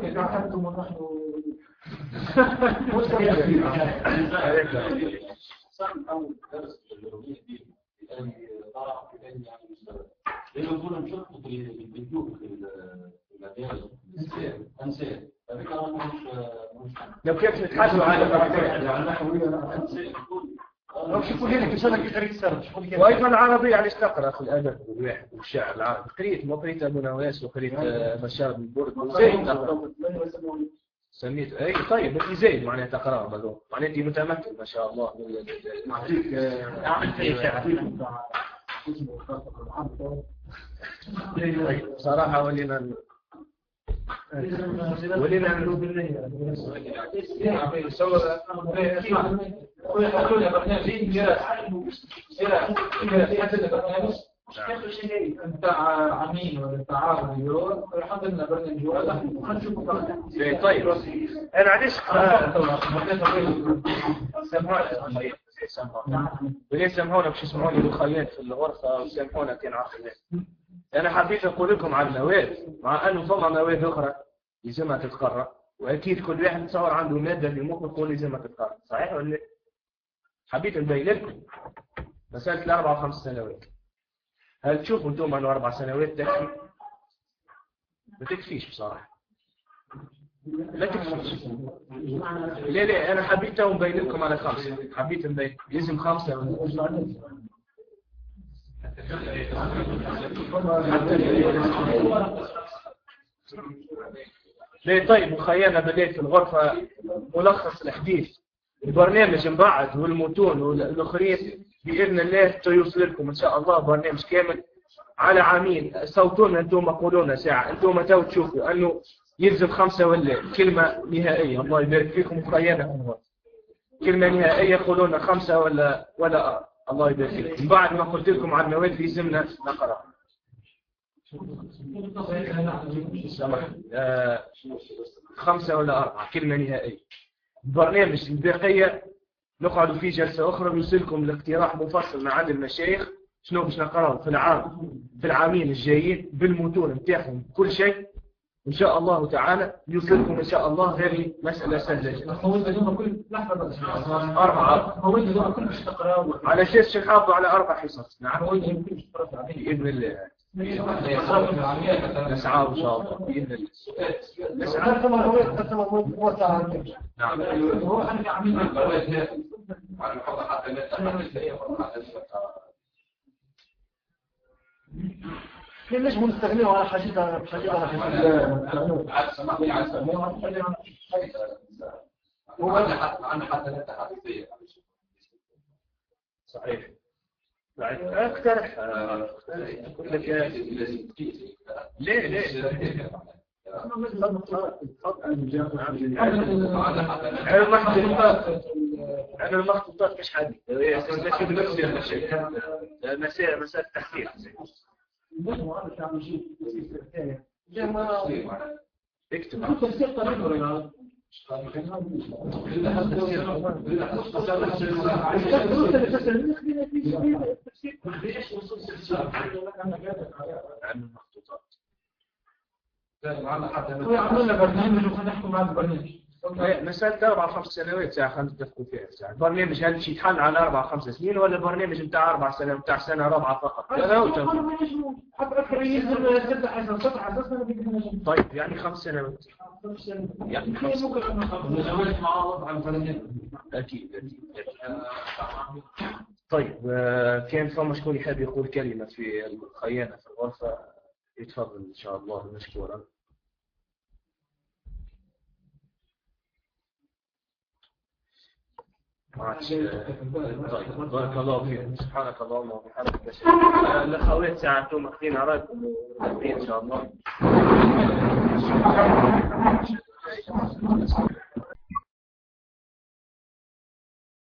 يقولون شرطوا بالبيوت في المدارس أنسان. لو كيف نتحدثوا لو شوفوا هنا كيف أنا قريت سرد. وأيضا العربي يعني تقرأ في الأدب والواحد والشعر العربي. قريت أبو نواس وقريت بشار بن برد وزيد سميت أي. طيب أنت زيد معناها تقرأ بذو معناها أنت متمكن ما شاء الله. صراحة ولينا نتاع عمين ولا تعاون اليوم الحمد لله برنامج واضح ونشوفوا. طيب انا علاش سامحونا باش يسمعوني بالخيات في الغرفه وسامحونا كان عقلات. انا حبيت اقول لكم على المواد، مع انه فما مواد اخرى لازمها تتقرا، واكيد كل واحد تصور عنده ماده في مخه تقول لازمها تتقرا، صحيح ولا لا؟ حبيت نبين لكم مساله ال4 و5 سنوات. هل تشوفوا انتم انه 4 سنوات تكفي؟ ما تكفيش بصراحه، لا تكفيش. لا انا حبيت نبين لكم على 5. حبيت نبين لازم 5 ليه. طيب وخيانا بديت في الغرفه ملخص الحديث البرنامج مبعد والمتون والاخرين باذن الله توصل لكم ان شاء الله برنامج كامل على عامين. صوتونا انتم قولونا ساعه، انتم تو تشوفوا انه يلزم 5 ولا كلمه نهائيه. الله يبارك فيكم وخيانا كلمه نهائيه قولونا 5 ولا الله يبارك فيكم. بعد ما قلت لكم عن المواد اللي لازمنا نقرا. سمح 5 ولا 4 كلمه نهائيه. البرنامج الباقيه نقعدوا فيه جلسه اخرى نوصلكم لاقتراح مفصل مع عند المشايخ شنو باش نقراو في العامين الجايين بالمتون نتاعهم كل شيء ان شاء الله تعالى يوصلكم ان شاء الله. هذه مساله سهله جدا. المواد هذوما كل لحظه 4 المواد هذوما كل باش تقراو على اساس نحافظوا على 4 حصص. نعم المواد هذوما كل باش تقراو باذن الله. نسعى إن شاء الله بإذن الله. نسعى. نعم. هو أنا عاملين القواعد على الحوض حتى لا ليش بنستغنيه على حاجتنا على أنا حتى لا تحدثية صحيح. اقترح أقول لك ليه أنا المخطوطات مش حدي مسائل تحقيق اكتب عن المخطوطات. عملنا برنامج ونحكم على البرنامج. مسألة 4-5 سنوات ساعة خلينا نتفقوا فيها ساعة. البرنامج هل شيء يتحل على 4-5 سنين ولا البرنامج بتاع 4 سنوات بتاع سنة رابعة فقط؟ طيب يعني 5 سنوات. يعني 5 سنوات. أكيد. طيب كان فما شكون يحب يقول كلمة في الخيانة في الغرفة يتفضل إن شاء الله مشكورا. طيب بارك الله فيك. سبحانك اللهم وبحمدك. الأخوات ساعتهم أخذين عراكم إن شاء الله.